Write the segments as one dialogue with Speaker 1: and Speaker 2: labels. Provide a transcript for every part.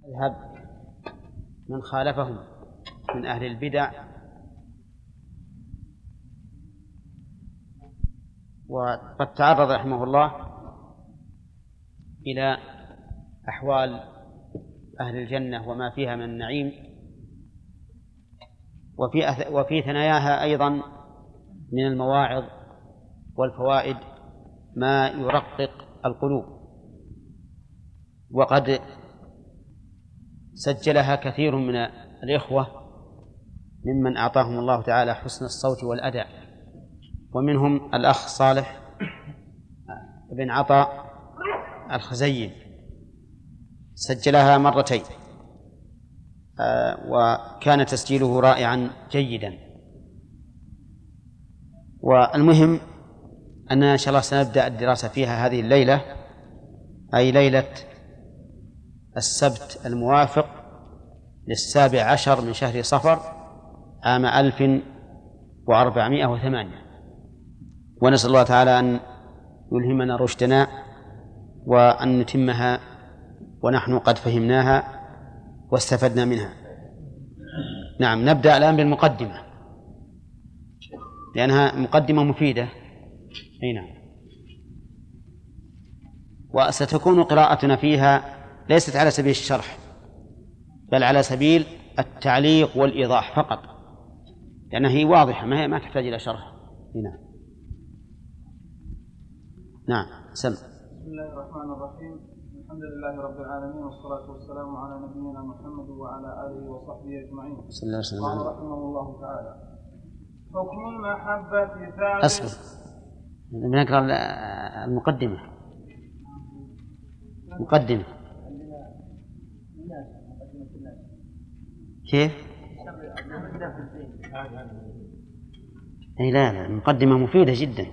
Speaker 1: مذهب من خالفهم من أهل البدع، وقد تعرض رحمه الله إلى أحوال أهل الجنة وما فيها من النعيم، وفي ثناياها أيضا من المواعظ والفوائد ما يرقق القلوب، وقد سجلها كثير من الإخوة ممن أعطاهم الله تعالى حسن الصوت والأداء، ومنهم الأخ صالح بن عطاء الخزيل سجلها مرتين، وكان تسجيله رائعا جيدا. والمهم أننا إن شاء الله سنبدأ الدراسة فيها هذه الليلة، أي ليلة السبت الموافق 17 من شهر صفر عام 1408، ونسأل الله تعالى أن يلهمنا رشدنا وأن نتمها ونحن قد فهمناها واستفدنا منها. نعم، نبدأ الآن بالمقدمة لأنها مقدمة مفيدة. أي نعم. وستكون قراءتنا فيها ليست على سبيل الشرح، بل على سبيل التعليق والإيضاح فقط، لأنها هي واضحة ما تحتاج إلى شرح. نعم. نعم.
Speaker 2: بسم الله الرحمن الرحيم. الحمد لله رب العالمين، والصلاة والسلام على نبينا محمد وعلى آله وصحبه أجمعين. قال رحمه الله تعالى: حكم المحبة ثابت.
Speaker 1: أصبر، بنقرأ المقدمة. مقدمة كيف؟ أي لا، المقدمة مفيدة جدا،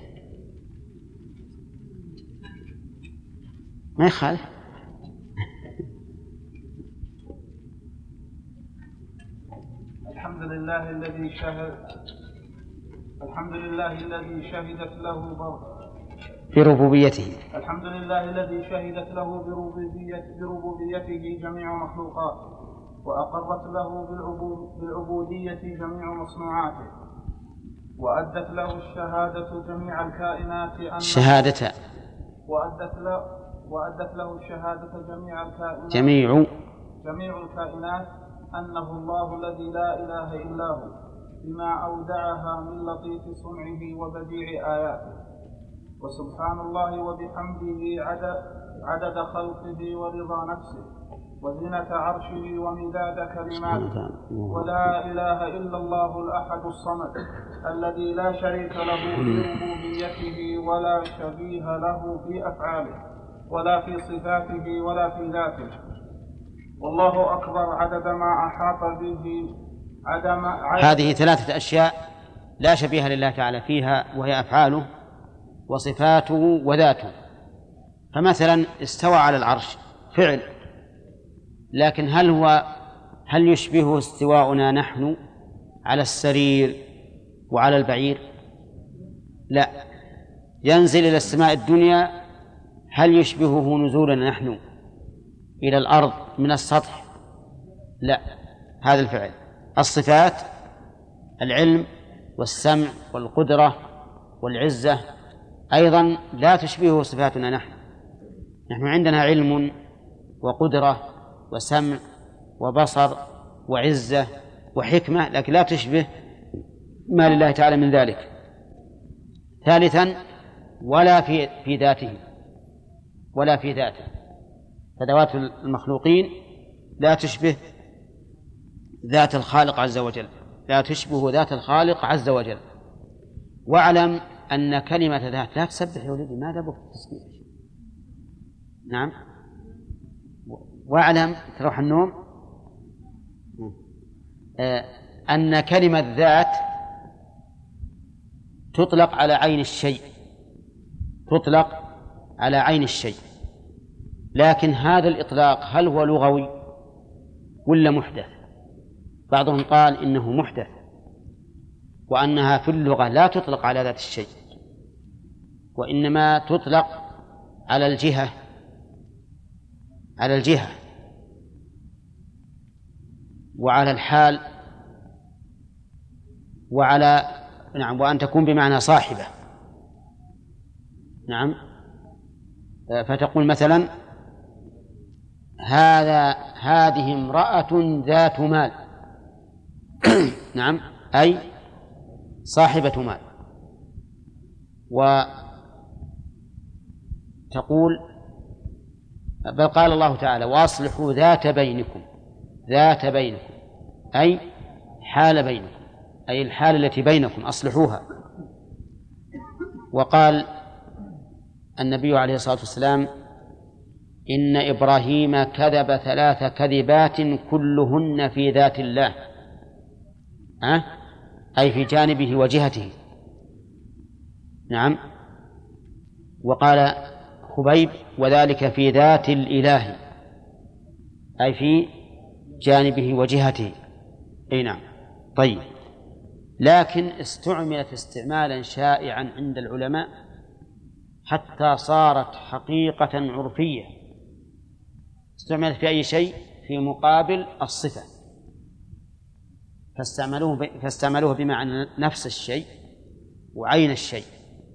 Speaker 1: ما يخالف.
Speaker 2: الحمد لله الذي شهدت له
Speaker 1: بربوبيته.
Speaker 2: الحمد لله الذي شهدت له بربوبيته جميع مخلوقاته، وأقرت له بالعبودية جميع مصنوعاته، وأدت له الشهادة جميع الكائنات وأدت له الشهادة جميع الكائنات أنه الله الذي لا إله إلا هو، بما أودعها من لطيف صنعه وبديع آياته. وسبحان الله وبحمده عدد خلقه ورضا نفسه وزنة عرشه ومداد كلماته. ولا إله إلا الله الأحد الصمد الذي لا شريك له في ربوبيته ولا شبيه له في أفعاله ولا في صفاته ولا في ذاته. والله أكبر عدد ما أحاط به
Speaker 1: هذه 3 أشياء لا شبيه لله تعالى فيها، وهي أفعاله وصفاته وذاته. فمثلا استوى على العرش فعل، لكن هل يشبه استواؤنا نحن على السرير وعلى البعير؟ لا. ينزل إلى السماء الدنيا، هل يشبهه نزولنا نحن إلى الأرض من السطح؟ لا. هذا الفعل. الصفات العلم والسمع والقدرة والعزة أيضا لا تشبهه صفاتنا نحن عندنا علم وقدرة وسمع وبصر وعزة وحكمة، لكن لا تشبه ما لله تعالى من ذلك. ثالثا، ولا في ذاته فذوات المخلوقين لا تشبه ذات الخالق عز وجل، لا تشبه ذات الخالق عز وجل. واعلم أن كلمة ذات لا تسبح يا ولدي، ماذا بك التسبيح؟ نعم. واعلم تروح النوم أن كلمة ذات تطلق على عين الشيء، لكن هذا الإطلاق هل هو لغوي ولا محدث؟ بعضهم قال إنه محدث، وأنها في اللغة لا تطلق على ذات الشيء، وإنما تطلق على الجهة وعلى الحال وعلى نعم وأن تكون بمعنى صاحبة. نعم، فتقول مثلا هذه امرأة ذات مال نعم، أي صاحبة مال. وتقول بل قال الله تعالى وأصلحوا ذات بينكم، ذات بينكم أي حال بينكم، أي الحال التي بينكم أصلحوها. وقال النبي عليه الصلاة والسلام إن إبراهيم كذب 3 كذبات كلهن في ذات الله، أي في جانبه وجهته. نعم. وقال خبيب وذلك في ذات الإله، أي في جانبه وجهته. أي نعم. طيب، لكن استعملت استعمالا شائعا عند العلماء حتى صارت حقيقة عرفية. استعملت في أي شيء؟ في مقابل الصفة، فاستعملوه بمعنى نفس الشيء وعين الشيء.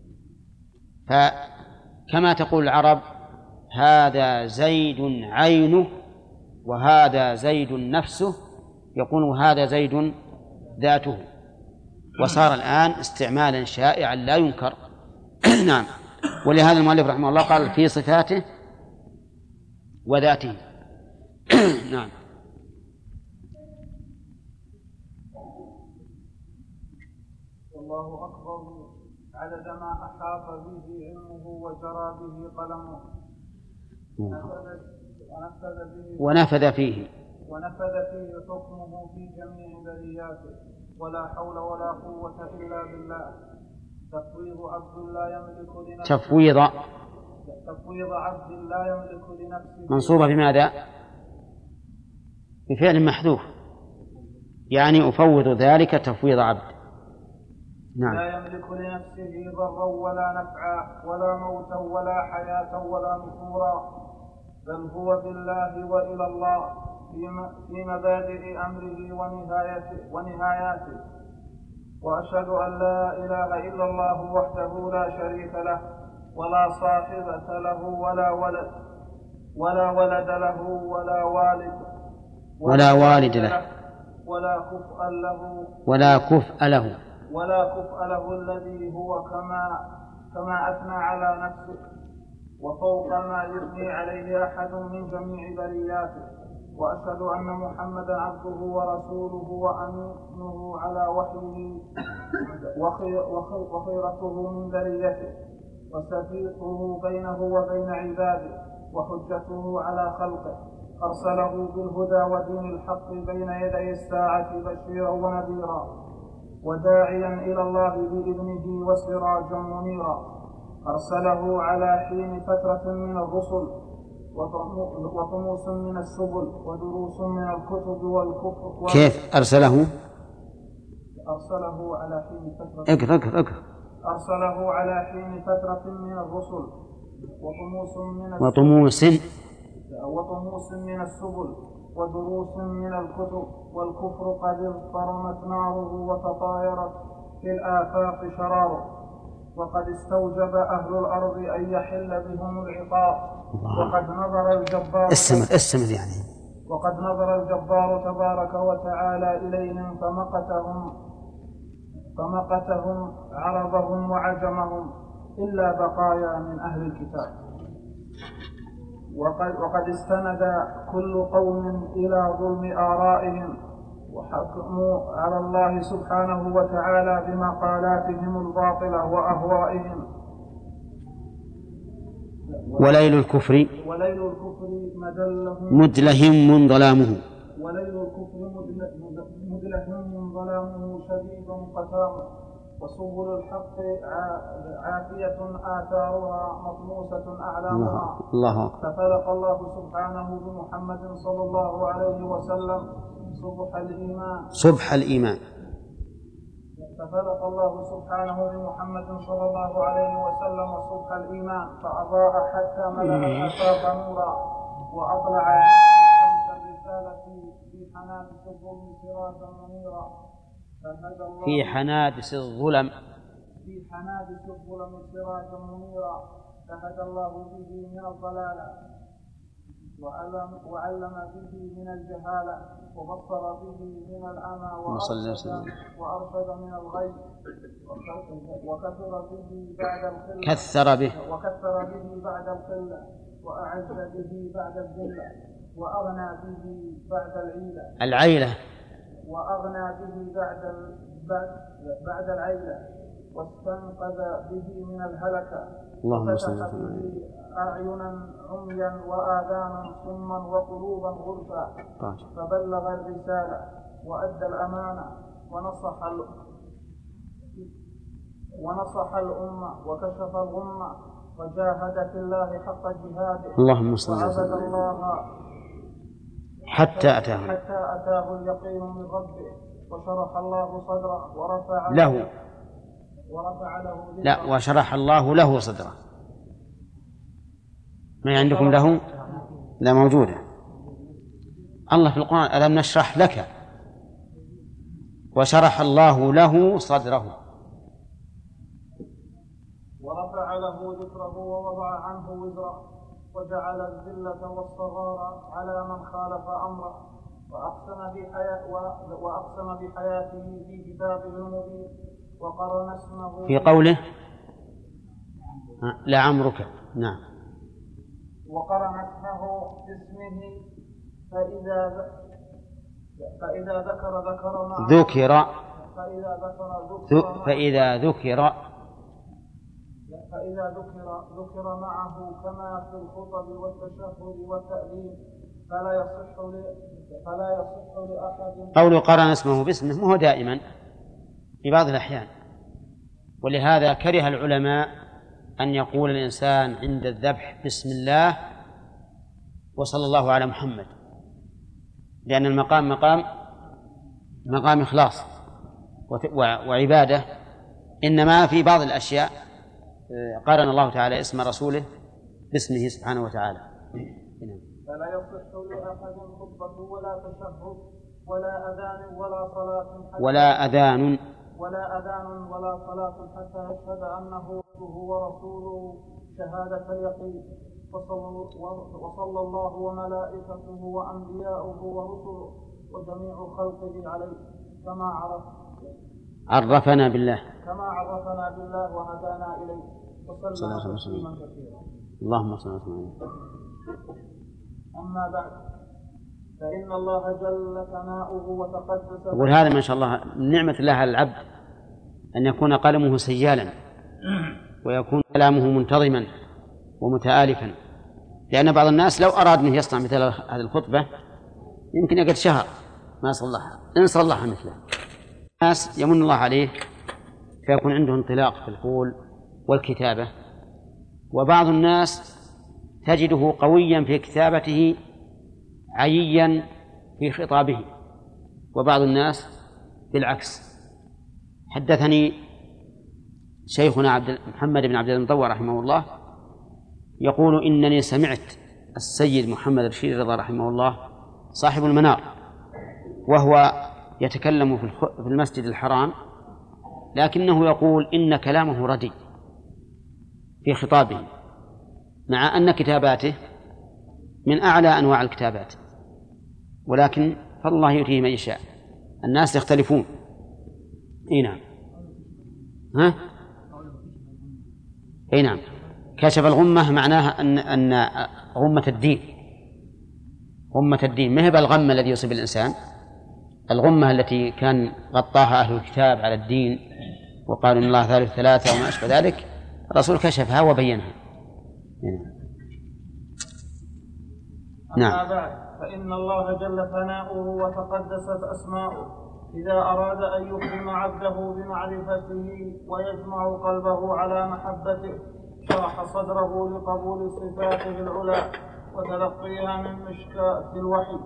Speaker 1: فكما تقول العرب هذا زيد عينه وهذا زيد نفسه، يقول هذا زيد ذاته. وصار الآن استعمالا شائعا لا ينكر. نعم. ولهذا المؤلف رحمه الله قال في صفاته وذاته. نعم.
Speaker 2: والله أكبر عدد ما أحاط به علمه وجرى به قلمه
Speaker 1: ونفذ فيه
Speaker 2: حكمه في جميع برياته، ولا حول ولا قوة إلا بالله. تفويض عبد لا يملك لنفسه تفويض عبد لا يملك لنفسه
Speaker 1: منصوبة بماذا؟ بفعل محذوف، يعني أفوض ذلك تفويض عبد. نعم.
Speaker 2: لا يملك لنفسه ضرا ولا نفعا ولا موتا ولا حياة ولا نشورا، بل هو بالله وإلى الله في مبادئ أمره ونهاياته. وأشهد أن لا إله إلا الله وحده لا شريك له، ولا صاحبة له ولا ولد له ولا والد له
Speaker 1: ولا كفء له
Speaker 2: الذي هو كما أثنى على نفسه وفوق ما يثني عليه أحد من جميع برياته. وأشهد أن محمدا عبده ورسوله وأمينه على وحيه وخيرته من ذريته وسفيره بينه وبين عباده وحجته على خلقه، أرسله بالهدى ودين الحق بين يدي الساعة بشيرا ونذيرا وداعيا إلى الله بإذنه وسراجا منيرا. أرسله على حين فترة من الرسل وطموس من السبل ودروس من الكتب والكفر.
Speaker 1: كيف أرسله؟
Speaker 2: أرسله على حين فترة أرسله على حين فترة من الرسل وطموس من السبل ودروس من الكتب والكفر قد اضطرمت ناره وتطايرت في الآفاق شراره، وقد استوجب أهل الأرض أن يحل بهم العقاب. وقد نظر الجبار تبارك وتعالى إليهم فمقتهم عربهم وعجمهم إلا بقايا من أهل الكتاب. وقد استند كل قوم إلى ظلم آرائهم وحكموا على الله سبحانه وتعالى بمقالاتهم الباطلة وأهوائهم.
Speaker 1: وليل الكفر مدلهم ظلامه
Speaker 2: شديد قسامه، وسبل الحق عافية آثارها مطموسة أعلامها. ففلق الله سبحانه بمحمد صلى الله عليه وسلم صبح الإيمان. ففلق الله سبحانه بمحمد صلى الله عليه وسلم صبح الإيمان، فأضاء حتى ملأ الآفاق نورا، وأطلع شمس الرسالة في حنادس الظلم سراجا منيرا فهدى الله
Speaker 1: في حنادس الظلم
Speaker 2: سراجا منيرا فهدى الله به من الضلالة وعلم به من الجهالة وبصر به من العمى وأرشد من الغي وكثر به بعد القلة وأعز به بعد الذلة وأغنى به بعد العيلة بعد العيلة واستنقذ به من الهلكة وفتح به أعينا عميا وآذانا صما وقلوبا غلفا فبلغ الرسالة وأدى الأمانة ونصح الأمة وكشف الغمة وجاهد في الله حق جهاده
Speaker 1: اللهم صل وسلم
Speaker 2: وعبد الله
Speaker 1: حتى
Speaker 2: أتاه اليقين من ربه وشرح الله صدره ورفع
Speaker 1: له
Speaker 2: لا
Speaker 1: وشرح الله له صدره. ما عندكم له؟ لا موجودة. الله في القرآن ألم نشرح لك وشرح الله له صدره
Speaker 2: ورفع له ذكره ووضع عنه وزره وجعل الذلة والصغار على من خالف أمره وأقسم بحياته في كتابه المبين وقرن اسمه
Speaker 1: في قوله لعمرك. نعم.
Speaker 2: وقرن اسمه باسمه فإذا ذكر معه كما في الخطب والتشهد والتأذين فلا يصح لأحد.
Speaker 1: قول قرن اسمه باسمه مو دائما، في بعض الأحيان، ولهذا كره العلماء أن يقول الإنسان عند الذبح بسم الله وصلى الله على محمد، لأن المقام مقام إخلاص وعبادة. إنما في بعض الأشياء قارن الله تعالى اسم رسوله باسمه سبحانه وتعالى.
Speaker 2: فلا يصح لأحد خطبة ولا تشهد ولا أذان ولا صلاة ولا صلاة حتى يشهد أنه هو رسوله شهادة اليقين. وصلى الله وملائكته وأنبياؤه ورسله وجميع خلقه عليه كما
Speaker 1: عرفنا بالله
Speaker 2: وهدانا إليه وسلم تسليما كثيرا.
Speaker 1: اللهم صل وسلم.
Speaker 2: أما بعد فإن الله جل ثناؤه وتقدس.
Speaker 1: يقول هذا ما شاء الله من نعمة الله على العبد أن يكون قلمه سيالا ويكون كلامه منتظما ومتآلفا، لأن بعض الناس لو أراد أن يصنع مثل هذه الخطبة يمكن يقعد شهر ما صلحها، إن صلحها مثله. الناس يمن الله عليه فيكون عنده انطلاق في القول والكتابة، وبعض الناس تجده قويا في كتابته عييا في خطابه، وبعض الناس بالعكس. حدثني شيخنا محمد بن عبد المطوع رحمه الله يقول إنني سمعت السيد محمد رشيد رضا رحمه الله صاحب المنار وهو يتكلم في المسجد الحرام، لكنه يقول إن كلامه ردي في خطابه، مع أن كتاباته من أعلى أنواع الكتابات، ولكن فالله يؤتيه من يشاء. الناس يختلفون. نعم. نعم. كشف الغمة معناها أن غمة الدين ما هي بالغمة الذي يصيب الإنسان، الغمة التي كان غطاها أهل الكتاب على الدين وقالوا إن الله ثالث ثلاثة وما أشبه ذلك، الرسول كشفها وبينها.
Speaker 2: نعم. فإن الله جل ثناؤه وتقدست أسماؤه إذا أراد أن يكرم عبده بمعرفته ويجمع قلبه على محبته شرح صدره لقبول صفاته العلى وتلقيها من مشكاة الوحي،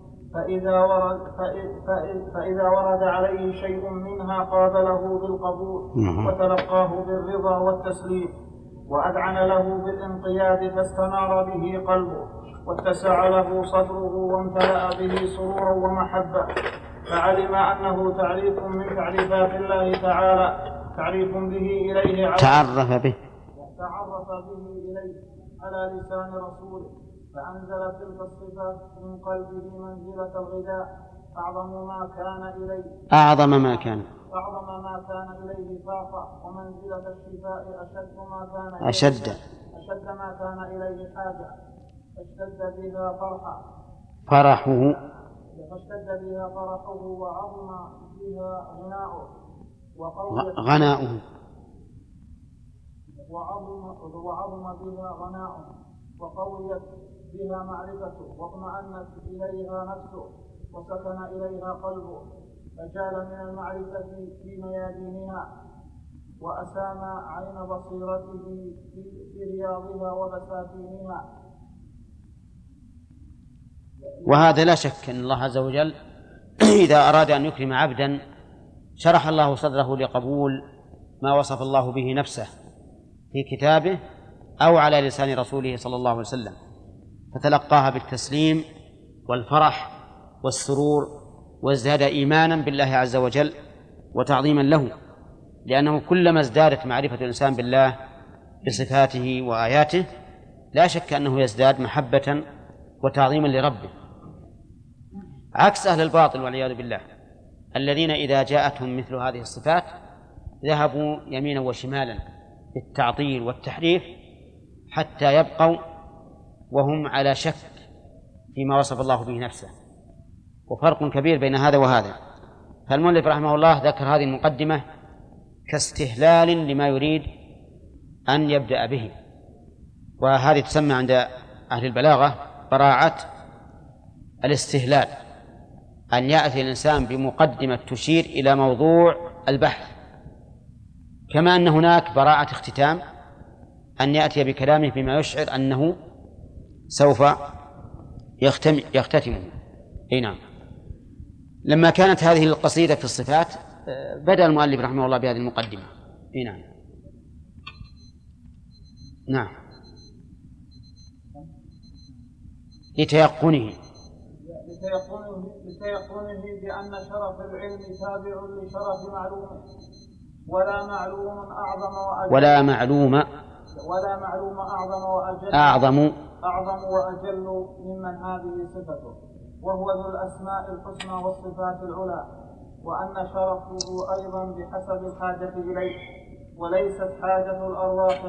Speaker 2: فإذا ورد عليه شيء منها قابله بالقبول وتلقاه بالرضا والتسليم وأذعن له بالانقياد فاستنار به قلبه واتسع له صدره وامتلأ به سرورا ومحبة، فعلم أنه تعريف من تعريفات الله تعالى، تعريف به إليه
Speaker 1: تعرف به
Speaker 2: إليه على لسان رسوله، فأنزل تلك الصفات من قلبه منزلة الغذاء أعظم ما كان إليه فاقة، ومنزلة الشفاء أشد ما كان إليه حاجة، فاشتد بها فرحه وعظم بها
Speaker 1: غناؤه
Speaker 2: وقويت بها معرفته، واطمأنت إليها نفسه، وسكن إليها قلبه، فجال من المعرفة في ميادينها، وأسام عين بصيرته في رياضها وبساتينها.
Speaker 1: وهذا لا شك أن الله عز وجل إذا أراد أن يكرم عبدا شرح الله صدره لقبول ما وصف الله به نفسه في كتابه أو على لسان رسوله صلى الله عليه وسلم، فتلقاها بالتسليم والفرح والسرور، وازداد إيمانا بالله عز وجل وتعظيما له، لأنه كلما ازدادت معرفة الإنسان بالله بصفاته وآياته لا شك أنه يزداد محبة وتعظيما لربه، عكس أهل الباطل والعياذ بالله الذين إذا جاءتهم مثل هذه الصفات ذهبوا يمينا وشمالا بالتعطيل والتحريف حتى يبقوا وهم على شك فيما وصف الله به نفسه، وفرق كبير بين هذا وهذا. فالمؤلف رحمه الله ذكر هذه المقدمة كاستهلال لما يريد أن يبدأ به، وهذه تسمى عند أهل البلاغة براعة الاستهلال، أن يأتي الإنسان بمقدمة تشير إلى موضوع البحث، كما أن هناك براعة اختتام، أن يأتي بكلامه بما يشعر أنه سوف يختتمه. نعم. لما كانت هذه القصيدة في الصفات بدأ المؤلف رحمه الله بهذه المقدمة. نعم. نعم. لتيقنه
Speaker 2: بأن شرف العلم تابع لشرف معلومه، ولا معلوم أعظم وأجل ممن هذه صفته، وهو ذو الأسماء الحسنى والصفات العلى، وأن شرفه أيضا بحسب الحاجة إليه، وليست حاجة الأرواح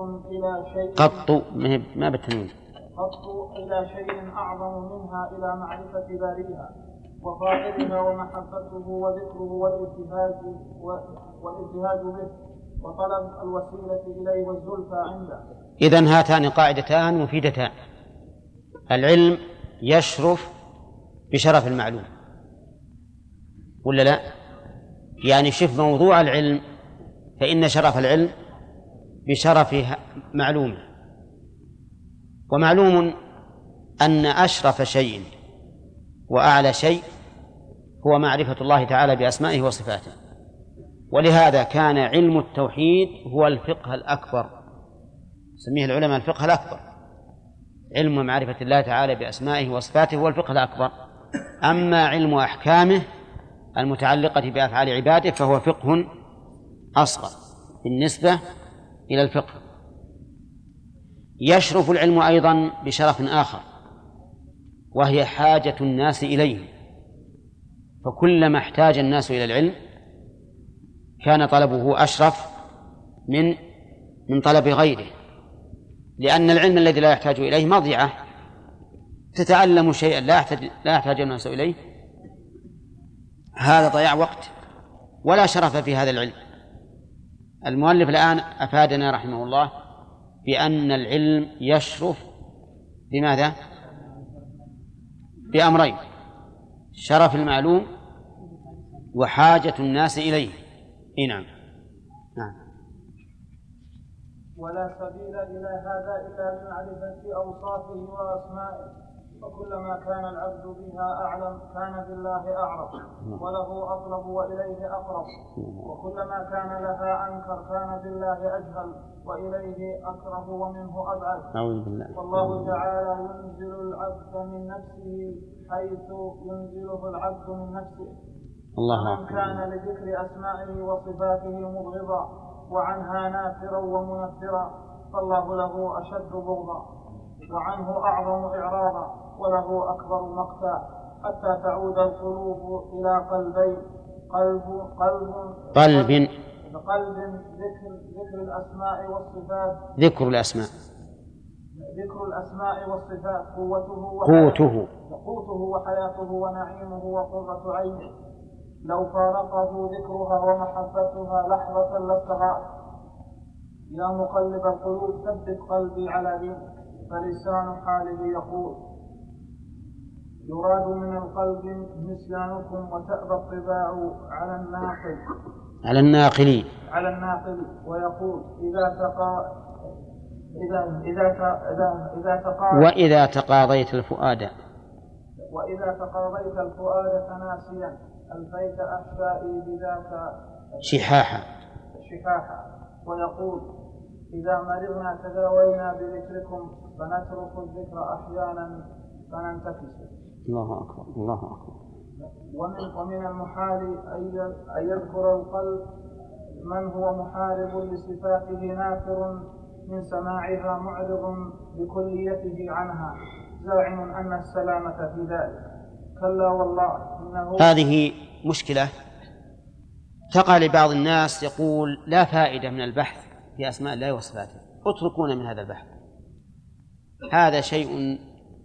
Speaker 2: قط إلى شيء أعظم منها إلى معرفة بارئها وفاطرها ومحبته وذكره والابتهاج به وطلب الوسيلة إليه والزلفى عنده.
Speaker 1: إذن هاتان قاعدتان مفيدتان: العلم يشرف بشرف المعلوم، ولا لا؟ يعني شف موضوع العلم، فإن شرف العلم بشرف معلومه، ومعلوم أن أشرف شيء وأعلى شيء هو معرفة الله تعالى بأسمائه وصفاته، ولهذا كان علم التوحيد هو الفقه الأكبر، سميه العلماء الفقه الأكبر، علم معرفة الله تعالى بأسمائه وصفاته هو الفقه الأكبر. أما علم أحكامه المتعلقة بأفعال عباده فهو فقه أصغر بالنسبة إلى الفقه. يشرف العلم أيضا بشرف آخر، وهي حاجة الناس إليه، فكلما احتاج الناس إلى العلم كان طلبه أشرف من طلب غيره، لأن العلم الذي لا يحتاج إليه مضيعة، تتعلم شيئا لا يحتاج الناس إليه، هذا ضياع وقت ولا شرف في هذا العلم. المؤلف الآن أفادنا رحمه الله بأن العلم يشرف بماذا؟ بأمرين: شرف المعلوم وحاجة الناس إليه. نعم.
Speaker 2: ولا سبيل إلى هذا إلا بمعرفة أوصافه وأسمائه، وكلما كان العبد بها أعلم كان بالله أعرف وله أطلب وإليه أقرب، وكلما كان لها أنكر كان بالله أجهل وإليه أقرب ومنه أبعد. والله تعالى ينزل العبد من نفسه حيث ينزله العبد من نفسه. ومن كان لذكر أسمائه وصفاته مبغضا وعنها نافرا ومنفرا فالله له أشد بغضا وعنه أعظم إعراضا وله أكبر مقتا، حتى تعود القلوب إلى قلبين: قلب ذكر الأسماء والصفات قوته وحياته ونعيمه وقرة عينه، لو فارقه ذكرها ومحبتها لحظة لاستغاث. يا مقلب القلوب ثبت قلبي على دينك. فلسان حاله يقول: يراد من القلب نسيانكم وتأبى الطباع على الناقل ويقول:
Speaker 1: وإذا تقاضيت الفؤاد
Speaker 2: تناسيا ألفيت أحشائي بذاك
Speaker 1: شحاحا.
Speaker 2: ويقول: إذا مرضنا تداوينا بذكركم فنترك الذكر أحيانا فننتكس.
Speaker 1: الله أكبر.
Speaker 2: ومن المحال أن يذكر القلب من هو محارب لصفاته نافر من سماعها معرض بكليته عنها زاعم أن السلامة في ذلك. كلا والله إنه.
Speaker 1: هذه مشكلة تقع لبعض الناس، يقول: لا فائدة من البحث في أسماء الله وصفاته، اتركونا من هذا البحث، هذا شيء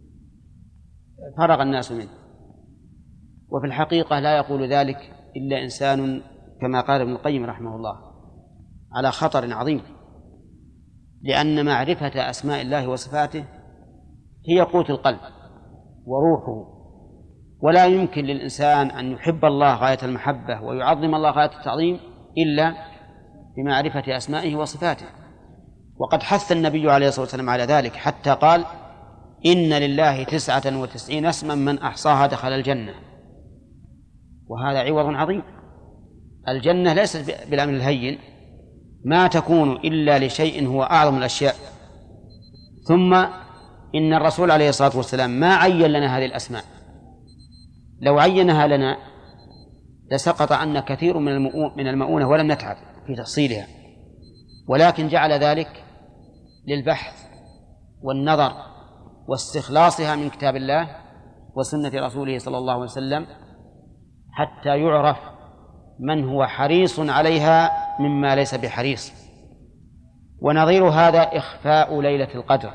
Speaker 1: فرغ الناس منه. وفي الحقيقة لا يقول ذلك إلا إنسان كما قال ابن القيم رحمه الله على خطر عظيم، لأن معرفة أسماء الله وصفاته هي قوت القلب وروحه، ولا يمكن للإنسان أن يحب الله غاية المحبة ويعظم الله غاية التعظيم إلا بمعرفة أسمائه وصفاته. وقد حث النبي عليه الصلاة والسلام على ذلك حتى قال: إن لله 99 اسما من أحصاها دخل الجنة. وهذا عوض عظيم. الجنة ليست بالأمر الهين، ما تكون إلا لشيء هو أعظم الأشياء. ثم إن الرسول عليه الصلاة والسلام ما عين لنا هذه الأسماء، لو عينها لنا لسقط عنا كثير من المؤونة ولم نتعب في تفصيلها، ولكن جعل ذلك للبحث والنظر واستخلاصها من كتاب الله وسنة رسوله صلى الله عليه وسلم، حتى يعرف من هو حريص عليها مما ليس بحريص. ونظير هذا إخفاء ليلة القدر،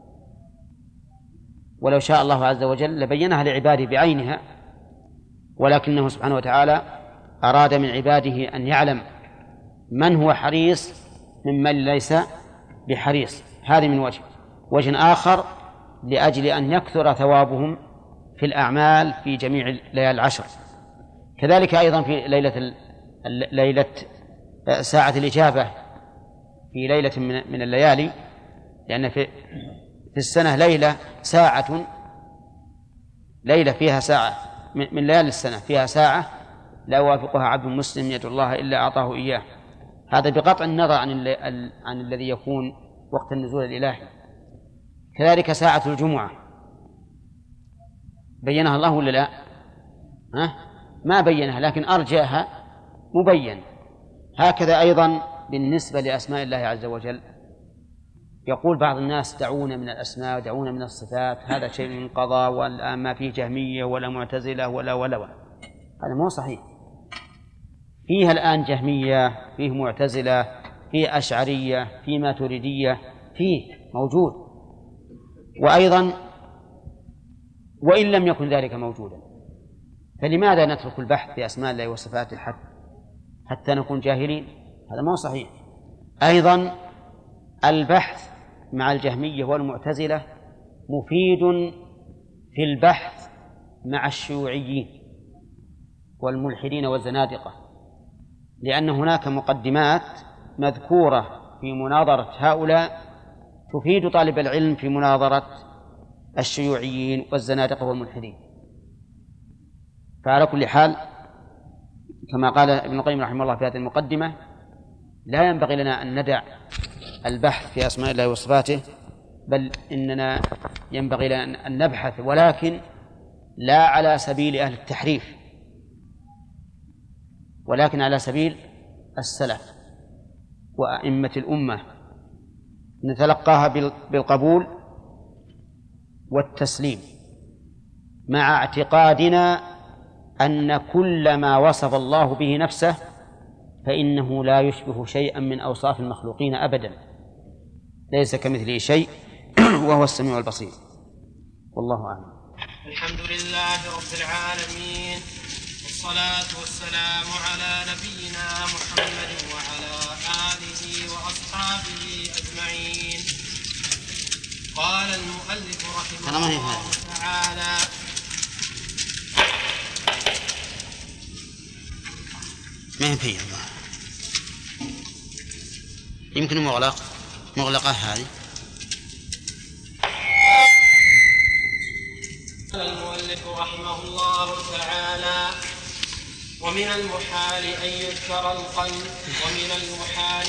Speaker 1: ولو شاء الله عز وجل لبينها لعباده بعينها، ولكنه سبحانه وتعالى أراد من عباده أن يعلم من هو حريص ممن ليس بحريص. هذه من وجه آخر لأجل أن يكثر ثوابهم في الأعمال في جميع الليالي العشر. كذلك أيضا في ليلة ساعة الإجابة في ليلة من الليالي، لأن في السنة ليلة فيها ساعة من ليالي السنة فيها ساعة لا يوافقها عبد مسلم يدعو الله إلا أعطاه إياه. هذا بقطع النظر عن الذي يكون وقت النزول الإلهي. كذلك ساعة الجمعة بينها الله ولا لا؟ ما بينها، لكن أرجاها مبين. هكذا أيضا بالنسبة لأسماء الله عز وجل، يقول بعض الناس: دعونا من الأسماء ودعونا من الصفات، هذا شيء من قضاء، والآن ما فيه جهمية ولا معتزلة ولا. هذا مو صحيح. فيها الآن جهمية، فيه معتزلة، فيه أشعرية، فيه ماتريدية، فيه موجود. وأيضا وإن لم يكن ذلك موجودا، فلماذا نترك البحث في أسماء الله وصفاته حتى نكون جاهلين؟ هذا مو صحيح. أيضا البحث مع الجهمية والمعتزلة مفيد في البحث مع الشيوعيين والملحدين والزنادقة، لأن هناك مقدمات مذكورة في مناظرة هؤلاء تفيد طالب العلم في مناظرة الشيوعيين والزنادقة والملحدين. فعلى كل حال كما قال ابن القيم رحمه الله في هذه المقدمة لا ينبغي لنا أن ندع البحث في أسماء الله وصفاته، بل إننا ينبغي لنا أن نبحث، ولكن لا على سبيل أهل التحريف، ولكن على سبيل السلف وأئمة الأمة، نتلقاها بالقبول والتسليم مع اعتقادنا أن كل ما وصف الله به نفسه فإنه لا يشبه شيئا من أوصاف المخلوقين أبدا، ليس كمثله شيء وهو السميع البصير. والله أعلم.
Speaker 3: الحمد لله رب العالمين، والصلاة والسلام على نبينا محمد وعلى آله وأصحابه أجمعين. قال المؤلف رحمه الله تعالى:
Speaker 1: ما هي فيه الله، يمكن مغلقة هذه.
Speaker 3: قال المؤلف رحمه الله تعالى: ومن المحال أن يذكر القلب، ومن المحال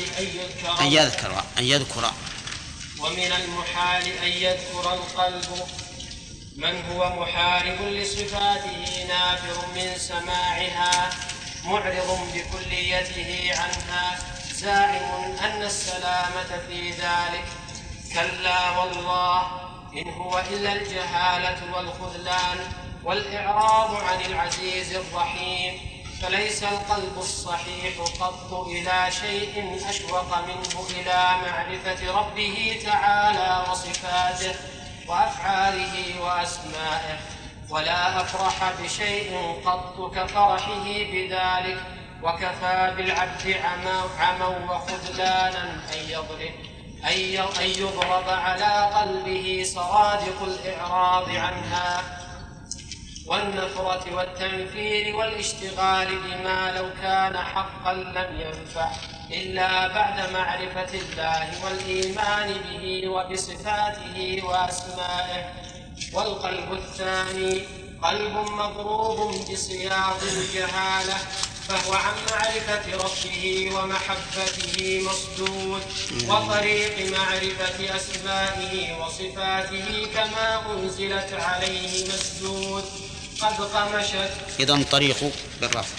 Speaker 3: أن يذكر القلب من هو محارب لصفاته نافر من سماعها معرض بكليته عنها زاعم أن السلامة في ذلك. كلا والله، إن هو إلا الجهالة والخذلان والإعراض عن العزيز الرحيم، فليس القلب الصحيح قط إلى شيء أشوق منه إلى معرفة ربه تعالى وصفاته وأفعاله وأسمائه، ولا أفرح بشيء قط كفرحه بذلك. وكفى بالعبد عما وخذلانا أن يضرب على قلبه صرادق الإعراض عنها والنفرة والتنفير والاشتغال بما لو كان حقا لم ينفع إلا بعد معرفة الله والإيمان به وبصفاته وأسمائه. والقلب الثاني قلب مضروب بصياط الجهالة، فهو عن معرفة ربه ومحبته مصدود، وطريق معرفة أسمائه وصفاته كما أنزلت عليه مسدود. قد قمشت
Speaker 1: إذن طريق بالرفع.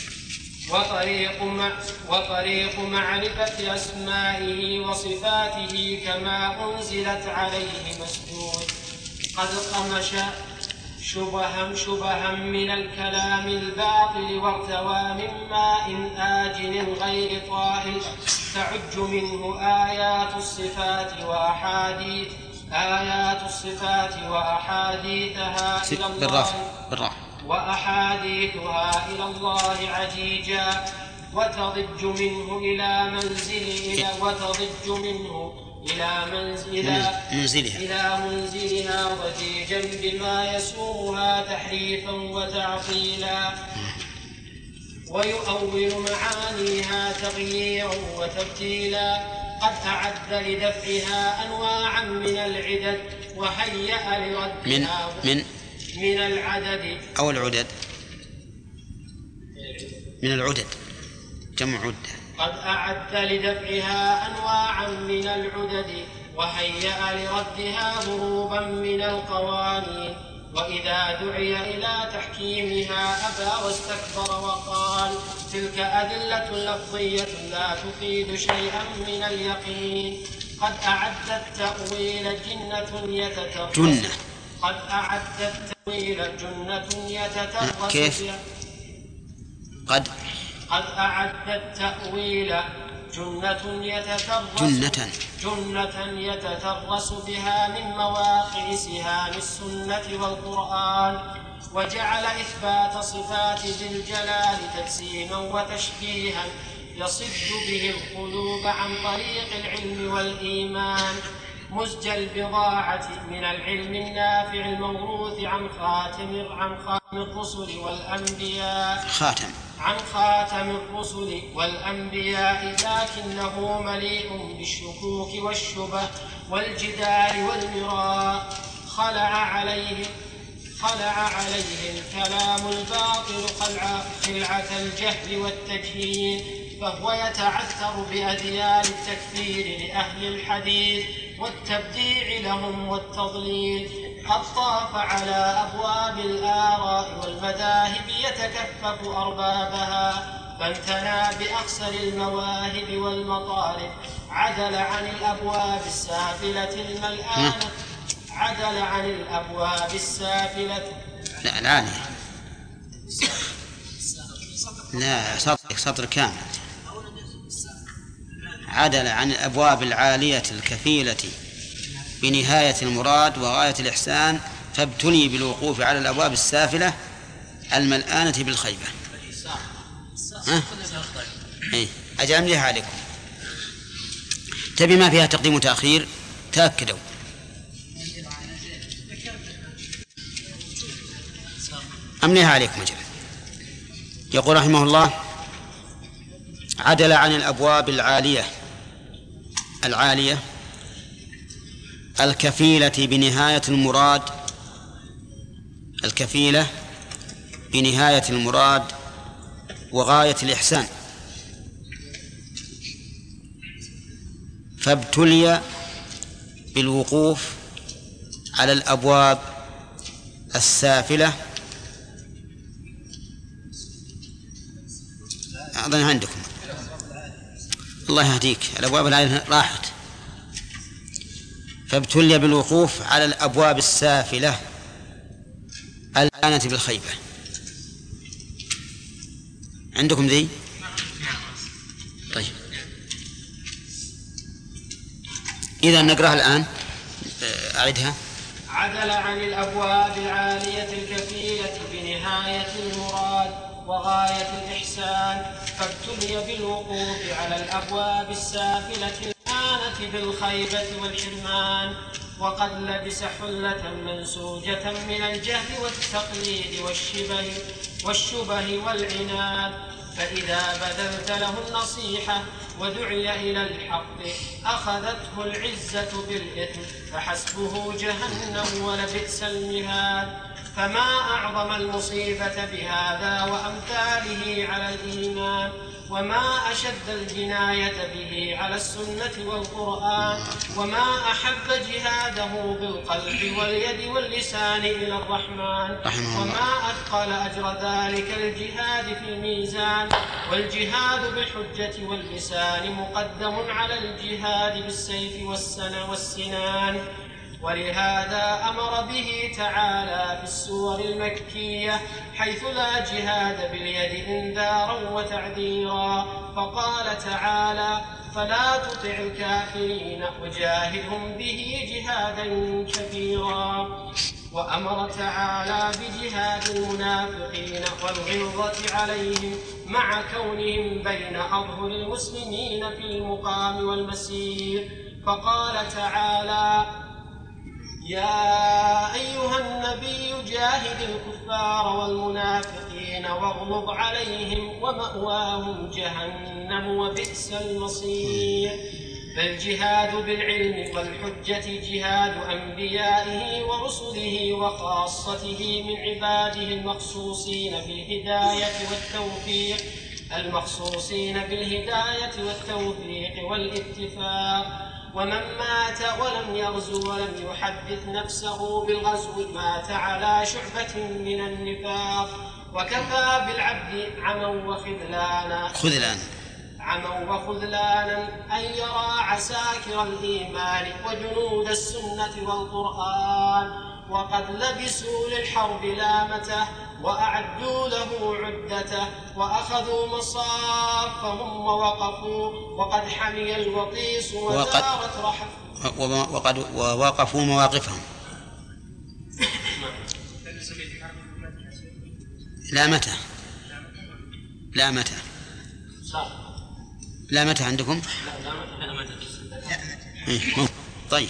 Speaker 3: وطريق معرفة أسمائه وصفاته كما أنزلت عليه مسدود. قد قمش شبها من الكلام الباطل، وارتوى من ماء آجن غير طاهر، تعج منه آيات الصفات وأحاديثها إلى الله وأحاديثها إلى الله عجيجا، وتضج منه إلى منزلها ضجيجا بما يسومها تحريفا وتعطيلا، ويؤول معانيها تغييرا وتبديلا. قد أعد لدفعها أنواعا من العدد، وهيأ لردها من العدد
Speaker 1: أو العدد من العدد جمع عدة.
Speaker 3: قد أعد لدفعها أنواعا من العدد، وهيأ لردها ضروبا من القوانين. وإذا دعي إلى تحكيمها أبى واستكبر وقال: تلك أدلة لفظية لا تفيد شيئا من اليقين. قد أعد التأويل جنة يتترس
Speaker 1: كيف؟ قد
Speaker 3: أعد التأويل جنة يتترس بها من مواقع سهام السنة والقرآن، وجعل إثبات صفات ذي الجلال تجسيما وتشبيها يصد به القلوب عن طريق العلم والإيمان، مزج البضاعة من العلم النافع الموروث عن خاتم الرسل والأنبياء، لكنه مليء بالشكوك والشبه والجدال والمراء، خلع عليه الكلام الباطل خلعة الجهل والتجهيل، فهو يتعثر بأذيال التكفير لأهل الحديث والتبديع لهم والتضليل. قد طاف على أبواب الآراء والمذاهب يتكفف أربابها، فامتنى بأخسر المواهب والمطالب، عدل عن الأبواب السافلة الملآنة
Speaker 1: لا العالية، لا سطر كامل. عدل عن الأبواب العالية الكفيلة بنهاية المراد وغاية الإحسان، فابتلي بالوقوف على الأبواب السافلة الملآنة بالخيبة. أجاملها عليكم. تبي ما فيها تقديم وتأخير؟ تأكدوا. أمليها عليكم أجل. يقول رحمه الله: عدل عن الأبواب العالية الكفيلة بنهاية المراد وغاية الإحسان، فابتلي بالوقوف على الأبواب السافلة. أظن عندكم، الله يهديك، الأبواب العالية راحت. فابتلي بالوقوف على الأبواب السافلة الملآنة بالخيبة. عندكم ذي؟ طيب، إذا نقرأها الآن. أعدها.
Speaker 3: عدل عن الأبواب العالية الكفيلة بنهاية المراد وغاية الإحسان، فابتلي بالوقوف على الأبواب السافلة الملآنة بالخيبة والحرمان، وقد لبس حلة منسوجة من الجهل والتقليد والشبه والعناد. فإذا بذلت له النصيحة ودعي إلى الحق أخذته العزة بالإثم، فحسبه جهنم ولبئس المهاد. فما أعظم المصيبة بهذا وأمثاله على الإيمان، وما أشد الجناية به على السنة والقرآن، وما أحب جهاده بالقلب واليد واللسان إلى الرحمن، وما أثقل أجر ذلك الجهاد في الميزان. والجهاد بالحجة واللسان مقدم على الجهاد بالسيف والسنان. ولهذا أمر به تعالى في السور المكية حيث لا جهاد باليد إنذارا وتعذيرا، فقال تعالى: فلا تطع الكافرين وجاهدهم به جهادا كبيرا. وأمر تعالى بجهاد المنافقين والغلظة عليهم مع كونهم بين أظهر المسلمين في المقام والمسير، فقال تعالى: يا أيها النبي جاهد الكفار والمنافقين واغلظ عليهم ومأواهم جهنم وبئس المصير. فالجهاد بالعلم والحجة جهاد أنبيائه ورسله وخاصته من عباده المخصوصين بالهداية والتوفيق والاتفاق. ومن مات ولم يغزو ولم يحدث نفسه بالغزو مات على شعبة من النفاق. وكفى بالعبد عما وخذلانا أن يرى عساكر الإيمان وجنود السنة والقرآن، وقد لبسوا للحرب لامته وأعدوا له عدته، وأخذوا مصافهم ووقفوا، وقد حمي الوطيس ودارت رحف
Speaker 1: ووقفوا مواقفهم. لا متى عندكم؟ طيب،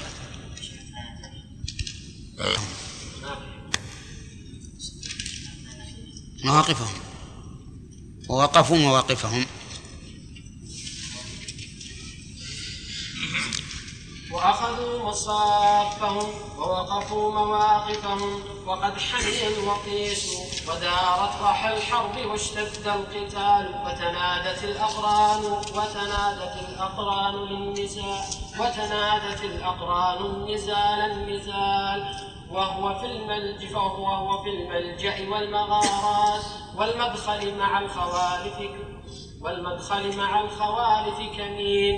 Speaker 1: مواقفهم ووقفوا مواقفهم.
Speaker 3: وأخذوا مصافهم ووقفوا مواقفهم، وقد حمي الوطيس ودارت رحى الحرب واشتد القتال، وتنادت الأقران النزال، وهو في الملجأ والمغارات والمدخل مع الخوالف كمين.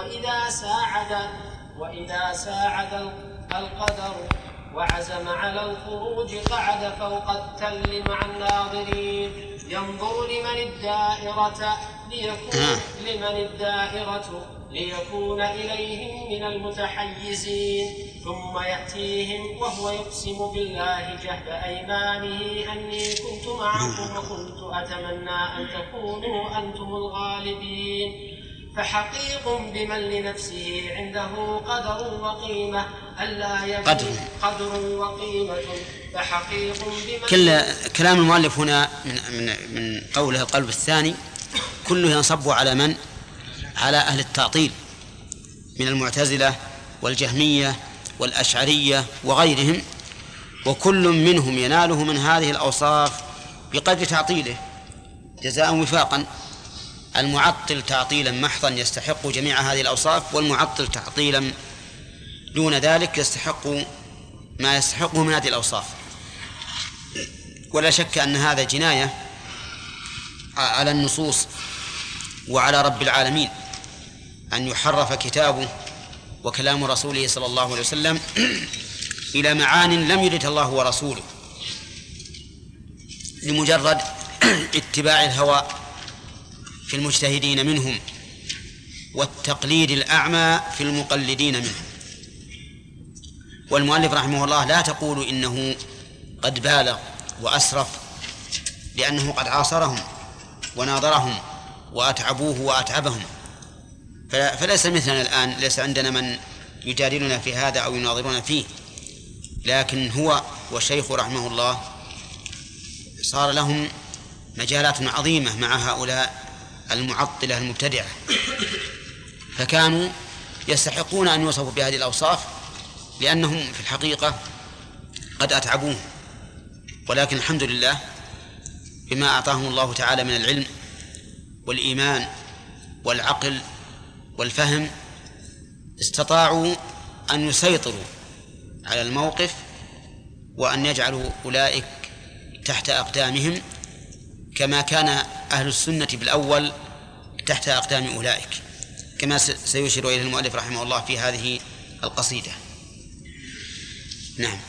Speaker 3: وإذا ساعد القدر وعزم على الخروج قعد فوق التل مع الناظرين، ينظر لمن الدائرة ليكون إليهم من المتحيزين، ثم يأتيهم وهو يقسم بالله جهد أيمانه أني كنت معكم وكنت أتمنى أن تكونوا أنتم الغالبين. فحقيق بمن لنفسه عنده قدر وقيمة ألا يبني قدر وقيمة. فحقيق بمن
Speaker 1: كلام المؤلف هنا من قوله القلب الثاني كله ينصب على من؟ على أهل التعطيل من المعتزلة والجهمية والأشعرية وغيرهم، وكل منهم يناله من هذه الأوصاف بقدر تعطيله جزاء وفاقا. المعطل تعطيلا محضا يستحق جميع هذه الأوصاف، والمعطل تعطيلا دون ذلك يستحق ما يستحقه من هذه الأوصاف. ولا شك أن هذا جناية على النصوص وعلى رب العالمين أن يحرف كتابه وكلام رسوله صلى الله عليه وسلم إلى معان لم يرد الله ورسوله لمجرد اتباع الهوى في المجتهدين منهم والتقليد الأعمى في المقلدين منهم. والمؤلف رحمه الله لا تقول إنه قد بالغ وأسرف، لأنه قد عاصرهم وناظرهم وأتعبوه وأتعبهم، فليس مثلنا الآن، ليس عندنا من يجادلنا في هذا أو يناظرنا فيه، لكن هو والشيخ رحمه الله صار لهم مجالات عظيمة مع هؤلاء المعطلة المبتدعة، فكانوا يستحقون أن يوصفوا بهذه الأوصاف لأنهم في الحقيقة قد أتعبوه. ولكن الحمد لله بما أعطاهم الله تعالى من العلم والإيمان والعقل والفهم استطاعوا أن يسيطروا على الموقف وأن يجعلوا أولئك تحت أقدامهم كما كان أهل السنة بالأول تحت أقدام أولئك، كما سيشير إليه المؤلف رحمه الله في هذه القصيدة. نعم.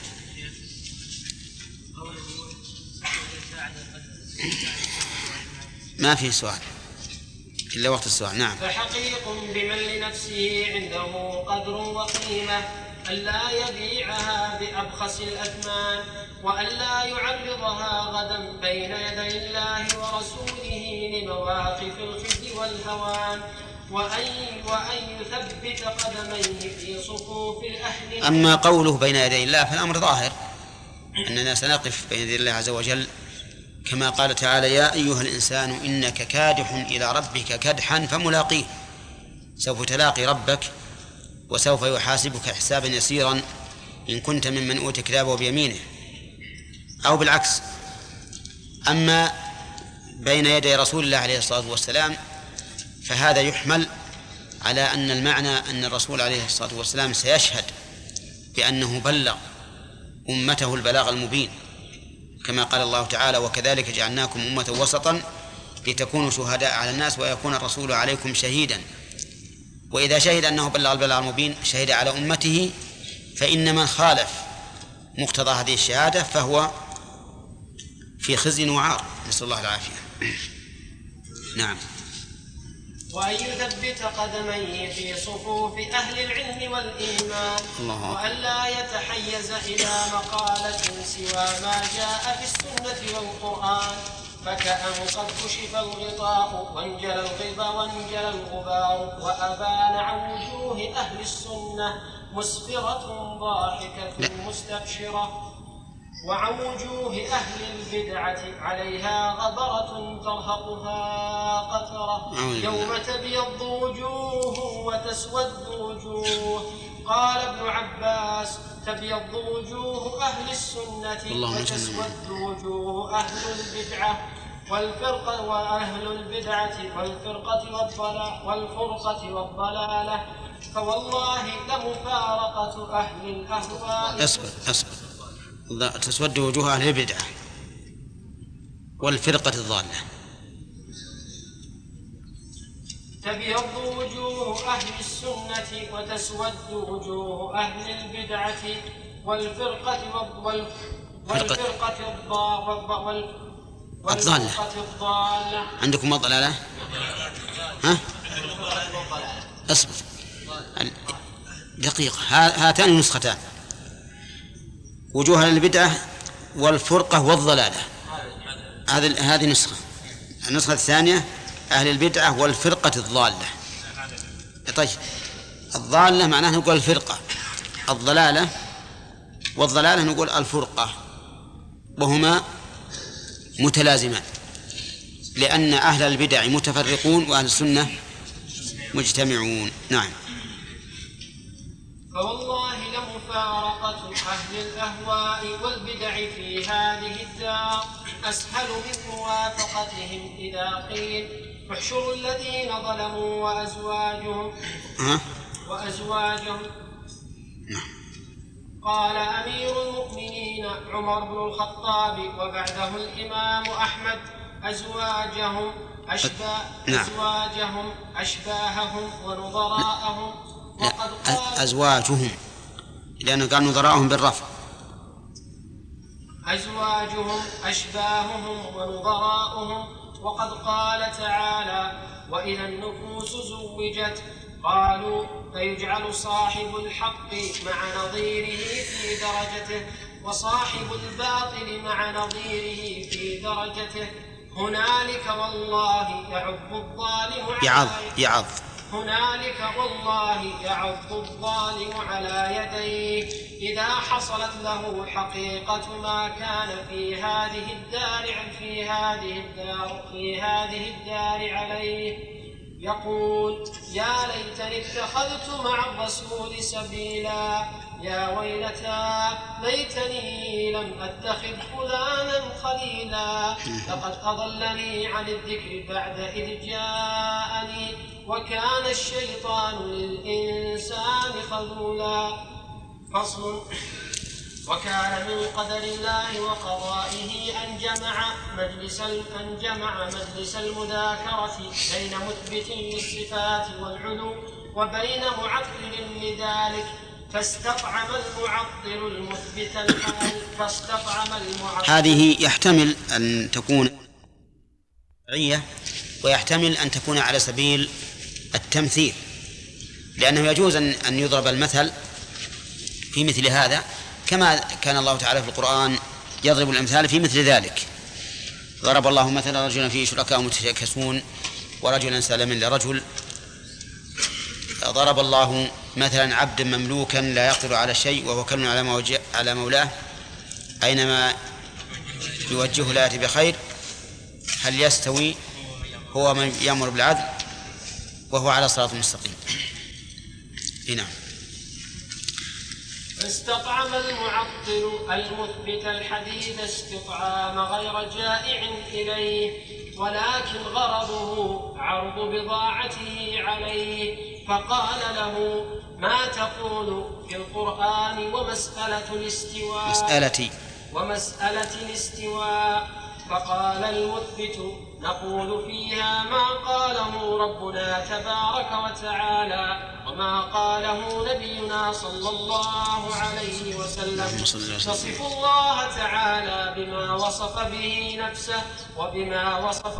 Speaker 1: ما في سؤال إلا وقت السؤال. نعم.
Speaker 3: فحقيق بمن لنفسه عنده قدر وقيمة ألا يبيعها بأبخس الأثمان، وألا يعرضها غدا بين يدي الله ورسوله لمواقف الخزي والهوان، وأن يثبت قدميه في صفوف الأهل.
Speaker 1: أما قوله بين يدي الله فالأمر ظاهر أننا سنقف بين يدي الله عز وجل كما قال تعالى: يا أيها الإنسان إنك كادح إلى ربك كدحا فملاقيه. سوف تلاقي ربك وسوف يحاسبك حسابا يسيرا إن كنت ممن أوتي كتابه بيمينه، أو بالعكس. أما بين يدي رسول الله عليه الصلاة والسلام فهذا يحمل على أن المعنى أن الرسول عليه الصلاة والسلام سيشهد بأنه بلغ أمته البلاغ المبين، كما قال الله تعالى: وكذلك جعلناكم أمة وسطا لتكونوا شهداء على الناس ويكون الرسول عليكم شهيدا. وإذا شهد أنه بلغ البلاغ المبين شهد على أمته، فإن من خالف مقتضى هذه الشهادة فهو في خزي وعار، نسأل الله العافية. نعم.
Speaker 3: وأن يثبت قدميه في صفوف أهل العلم والإيمان، وألا يتحيز إلى مقالة سوى ما جاء في السنة والقرآن، فكأن قد كشف الغطاء وانجلى الغبار، وأبان عن وجوه أهل السنة مسفرة ضاحكة مستبشرة، وعن وجوه أهل البدعة عليها غبرة ترهقها قترة، يوم تبيض وجوه وتسود وجوه، قال ابن عباس: تبيض وجوه أهل السنة وتسود وجوه أهل البدعة والفرقة والضلالة، فوالله لمفارقة أهل الأهواء.
Speaker 1: أصبر. تسود وجوه أهل البدعة والفرقة الضالة.
Speaker 3: تبيض وجوه أهل السنة وتسود وجوه أهل البدعة والفرقة الضالة.
Speaker 1: عندكم الضلالة؟ ها؟ اصبر دقيقة. هاتان نسختان: وجوه البدعة والفرقة والضلالة. هذه نسخة. النسخة الثانية: أهل البدعة والفرقة الضالة. طيب، الضالة معناه نقول الفرقة، الضلالة والضلالة نقول الفرقة، وهما متلازمان، لأن أهل البدع متفرقون وأهل السنة مجتمعون. نعم.
Speaker 3: فوالله لمفارقة أهل الأهواء والبدع في هذه الدار أسهل من موافقتهم إذا قيل: احشروا الذين ظلموا وأزواجهم. قال أمير المؤمنين عمر بن الخطاب وبعده الإمام أحمد: أزواجهم أشباههم ونظراءهم. وقد قال
Speaker 1: أزواجهم، لأنه قال نظراءهم بالرفع.
Speaker 3: أزواجهم أشباههم ونظراؤهم. وقد قال تعالى: وإذا النفوس زوجت قالوا فيجعل صاحب الحق مع نظيره في درجته وصاحب الباطل مع نظيره في درجته. هنالك والله يعض الظالم هنالك والله يعض الظالم على يديه إذا حصلت له حقيقة ما كان في هذه الدار عليه. يقول: يا ليتني اتخذت مع الرسول سبيلا، يا ويلتى ليتني لم أتخذ فلانا خليلا، لقد أضلني عن الذكر بعد إذ جاءني وكان الشيطان للإنسان خذولا. فصل. وكان من قدر الله وقضائه أن جمع مجلس المذاكرة بين مثبت للصفات والعلو وبين معطل لذلك، فاستطعم المعطل المثبت الحال
Speaker 1: هذه يحتمل أن تكون شرعية ويحتمل أن تكون على سبيل التمثيل، لأنه يجوز أن يضرب المثل في مثل هذا، كما كان الله تعالى في القرآن يضرب الأمثال في مثل ذلك. ضرب الله مثلا رجلا فيه شركاء متشاكسون ورجلا سلما لرجل. ضرب الله مثلا عبدا مملوكا لا يقدر على شيء وهو كل على مولاه أينما يوجهه لا يأتي بخير، هل يستوي هو من يأمر بالعدل وهو على صراط مستقيم؟ نعم.
Speaker 3: فاستطعم المعطل المثبت الحديث استطعام غير جائع إليه، ولكن غرضه عرض بضاعته عليه، فقال له: ما تقول في القرآن ومسألة الاستواء؟ فقال المثبت: نقول فيها ما قاله ربنا تبارك وتعالى وما قاله نبينا صلى الله عليه وسلم، نصف الله تعالى بما وصف به نفسه وبما وصف،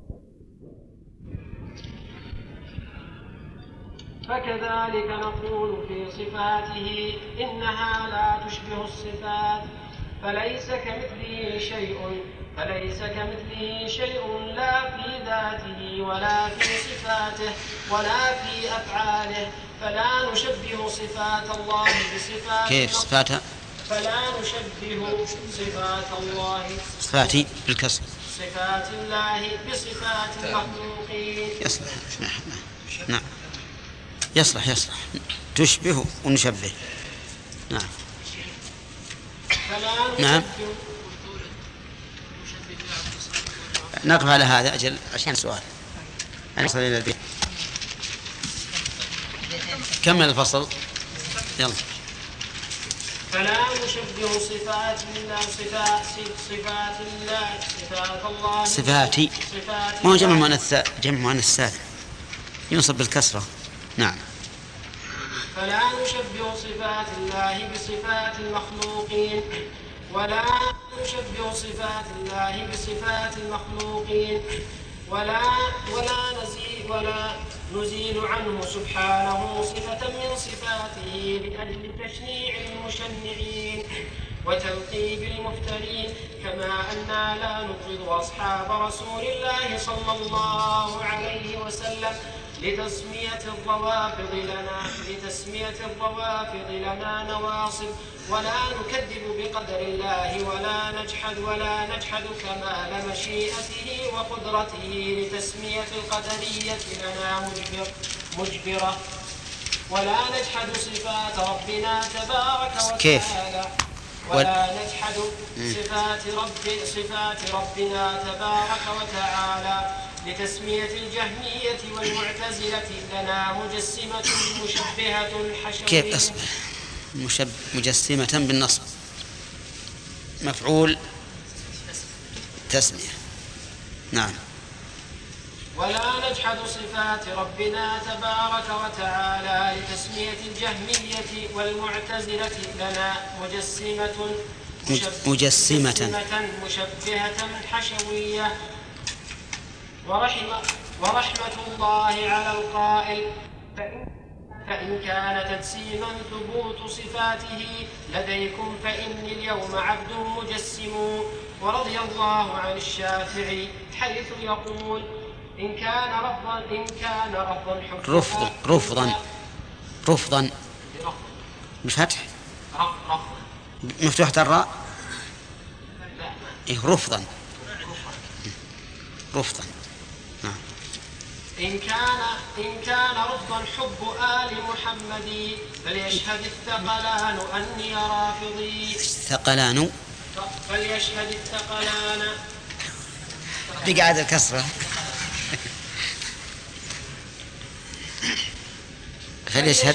Speaker 3: فكذلك نقول في صفاته إنها لا تشبه الصفات، فليس كمثله شيء لا في ذاته ولا في صفاته ولا في أفعاله، فلا نشبه صفات الله بصفات
Speaker 1: كيف صفاتها؟
Speaker 3: فلا نشبه صفات الله
Speaker 1: صفاتي بالكسر
Speaker 3: صفات الله بصفات المخلوقين.
Speaker 1: يصلح. نعم يصلح. تشبه ونشبه. نعم. نعم. نقف على هذا أجل عشان سؤال. نصل إلى البيت. كمل الفصل. يلا.
Speaker 3: فلا نشبه صفات الله صفات الله
Speaker 1: صفاتي ما هو جمع مؤنث سالم ينصب بالكسرة. نعم.
Speaker 3: فلا نشبه صفات الله بصفات المخلوقين ولا نشبه صفات الله بصفات المخلوقين ولا نزيل عنه سبحانه صفة من صفاته لأجل تشنيع المشنعين وتلقيب المفترين، كما أننا لا نبغض أصحاب رسول الله صلى الله عليه وسلم لتسمية الروافض لنا نواصب، ولا نكذب بقدر الله ولا نجحد كمال مشيئته وقدرته لتسمية القدرية لنا مجبرة، ولا نجحد صفات ربنا تبارك وتعالى ولا نجحد صفات ربنا تبارك وتعالى لتسمية الجهمية والمعتزلة لنا مجسمة مشبهة حشوية.
Speaker 1: كيف أصبح مجسمة بالنصب مفعول تسمية. نعم.
Speaker 3: ولا نجحد صفات ربنا تبارك وتعالى لتسمية الجهمية والمعتزلة لنا مجسمة مشبهة حشوية. ورحمة الله على القائل فإن كان تجسيما ثبوت صفاته لديكم فإني اليوم عبد مجسم. ورضي الله عن الشافعي حيث يقول إن كان رفضا
Speaker 1: رفضا بفتح مفتوحة الراء رفضا نعم.
Speaker 3: إن كان رفضا حب آل محمد فليشهد الثقلان أني رافضي. فليشهد الثقلان
Speaker 1: بقعد الكسرة.
Speaker 3: فليشهد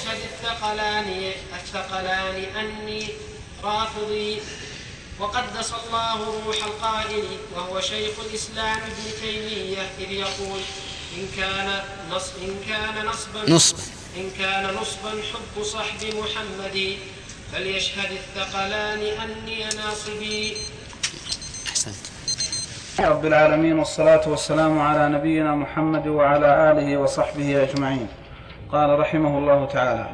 Speaker 3: الثقلان أني رافضي. وقدس الله روح القائل وهو شيخ الإسلام ابن تيمية إذ يقول إن كان نصبا حب صحب محمد فليشهد الثقلان أني ناصبي.
Speaker 1: أحسنت.
Speaker 2: رب العالمين والصلاة والسلام على نبينا محمد وعلى آله وصحبه أجمعين. قال رحمه الله تعالى: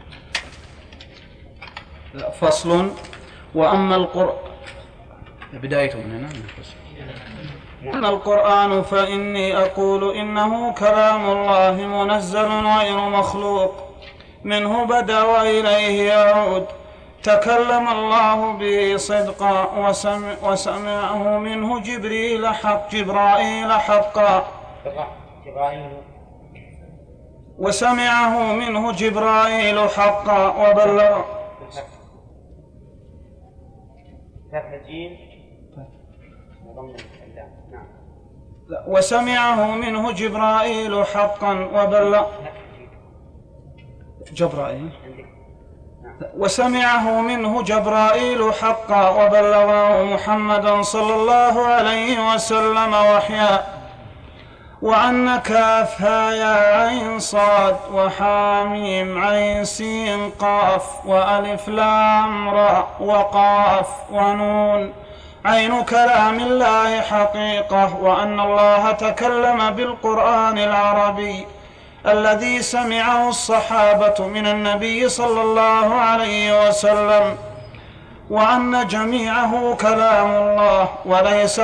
Speaker 2: فصل. وأما القرآن بدايته من هنا. أما القرآن فإني أقول إنه كلام الله منزل غير مخلوق، منه بدأ وإليه يعود، تكلم الله به صدقا وسمعه منه جبرائيل حقا وسمعه منه جبرائيل حقا وبلغ وسمعه منه جبرائيل حقا وسمعه منه جبرائيل حقا وبلغه محمد صلى الله عليه وسلم وحيا. وأن كاف يا عين صاد وحاميم عين سين قاف وألف لام راء وقاف ونون عين كلام الله حقيقة، وأن الله تكلم بالقرآن العربي الذي سمعه الصحابة من النبي صلى الله عليه وسلم، وأن جميعه كلام الله وليس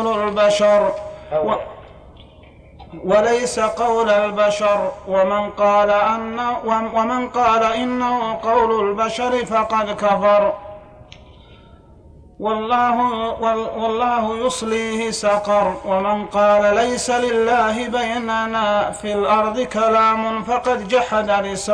Speaker 2: قول البشر ومن قال إنه قول البشر فقد كفر. والله يصليه سقر. ومن قال ليس لله بيننا في الأرض كلام فقد جحد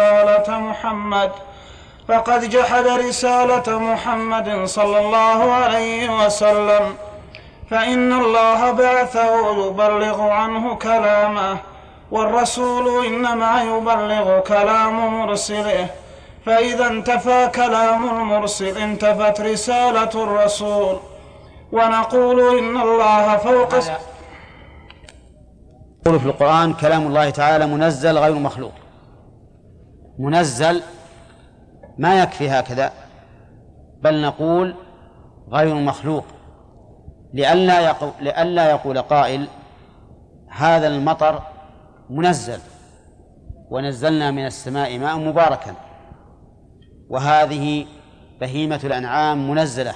Speaker 2: رسالة محمد صلى الله عليه وسلم، فإن الله بعثه يبلغ عنه كلامه، والرسول إنما يبلغ كلام مرسله، فإذا انتفى كلام المرسل انتفت رسالة الرسول. ونقول إن الله فوق.
Speaker 1: يقول في القرآن كلام الله تعالى منزل غير مخلوق. منزل ما يكفي هكذا، بل نقول غير مخلوق، لئلا يقول قائل هذا المطر منزل ونزلنا من السماء ماء مباركا، وهذه بهيمة الأنعام منزلة،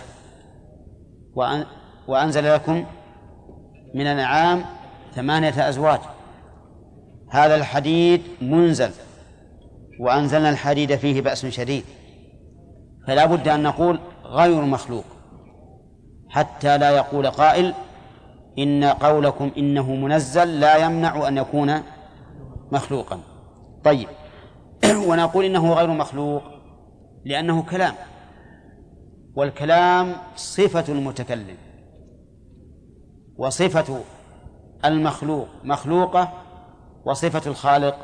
Speaker 1: وأنزل لكم من الأنعام 8 أزواج، هذا الحديد منزل وأنزلنا الحديد فيه بأس شديد، فلا بد أن نقول غير مخلوق حتى لا يقول قائل إن قولكم إنه منزل لا يمنع أن يكون مخلوقا. طيب، ونقول إنه غير مخلوق لأنه كلام، والكلام صفة المتكلم، وصفة المخلوق مخلوقة، وصفة الخالق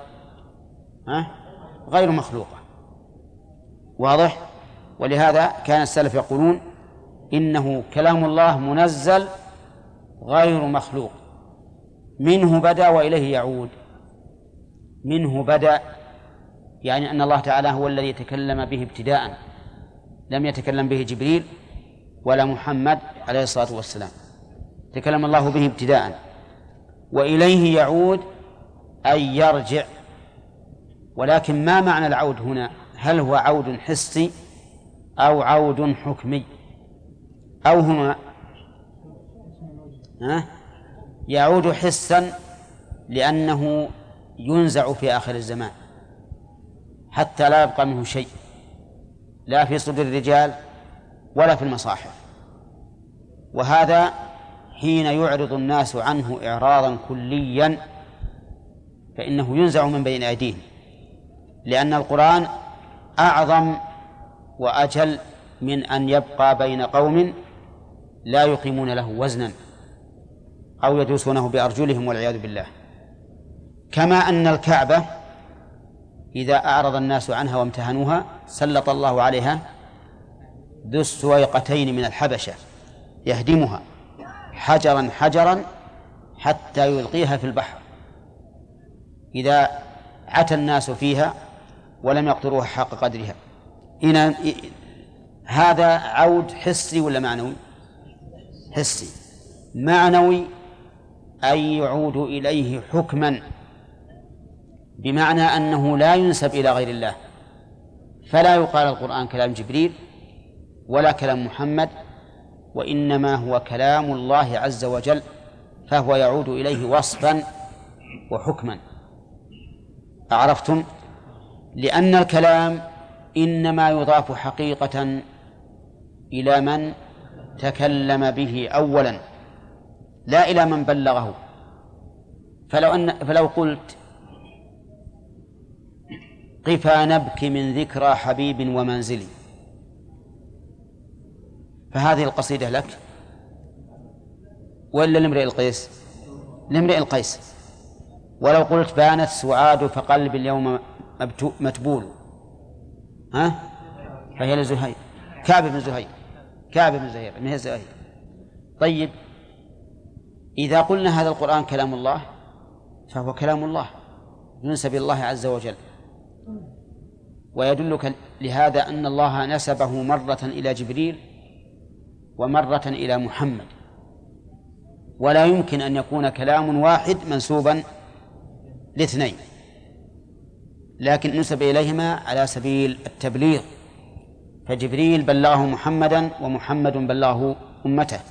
Speaker 1: غير مخلوقة. واضح؟ ولهذا كان السلف يقولون إنه كلام الله منزل غير مخلوق، منه بدأ وإليه يعود. منه بدأ يعني أن الله تعالى هو الذي تكلم به ابتداء، لم يتكلم به جبريل ولا محمد عليه الصلاة والسلام، تكلم الله به ابتداء. وإليه يعود أي يرجع. ولكن ما معنى العود هنا؟ هل هو عود حسي أو عود حكمي أو هما؟ يعود حسا لأنه ينزع في آخر الزمان حتى لا يبقى منه شيء، لا في صدور الرجال ولا في المصاحف، وهذا حين يعرض الناس عنه إعراضا كليا فإنه ينزع من بين أيديهم، لأن القرآن أعظم وأجل من أن يبقى بين قوم لا يقيمون له وزنا أو يدوسونه بأرجلهم والعياذ بالله. كما أن الكعبة إذا أعرض الناس عنها وامتهنوها سلط الله عليها ذو السويقتين من الحبشة يهدمها حجرا حجرا حتى يلقيها في البحر إذا عتى الناس فيها ولم يقدروها حق قدرها. هذا عود حسي ولا معنوي؟ حسي. معنوي أي يعود إليه حكما، بمعنى أنه لا ينسب إلى غير الله، فلا يقال القرآن كلام جبريل ولا كلام محمد، وإنما هو كلام الله عز وجل، فهو يعود إليه وصفا وحكما. أعرفتم؟ لأن الكلام إنما يضاف حقيقة إلى من تكلم به أولا لا إلى من بلغه. فلو قلت قفا نبكي من ذكرى حبيب ومنزلي، فهذه القصيدة لك ولا لامرئ القيس؟ لامرئ القيس. ولو قلت بانت سعاد فقلب اليوم متبول، فهي لزهير، كعب بن زهير من زهير. طيب، إذا قلنا هذا القرآن كلام الله فهو كلام الله ينسب الله عز وجل، ويدلك لهذا أن الله نسبه مرة إلى جبريل ومرة إلى محمد، ولا يمكن أن يكون كلام واحد منسوبا لاثنين، لكن نسب إليهما على سبيل التبليغ، فجبريل بلغه محمدا ومحمد بلغه أمته.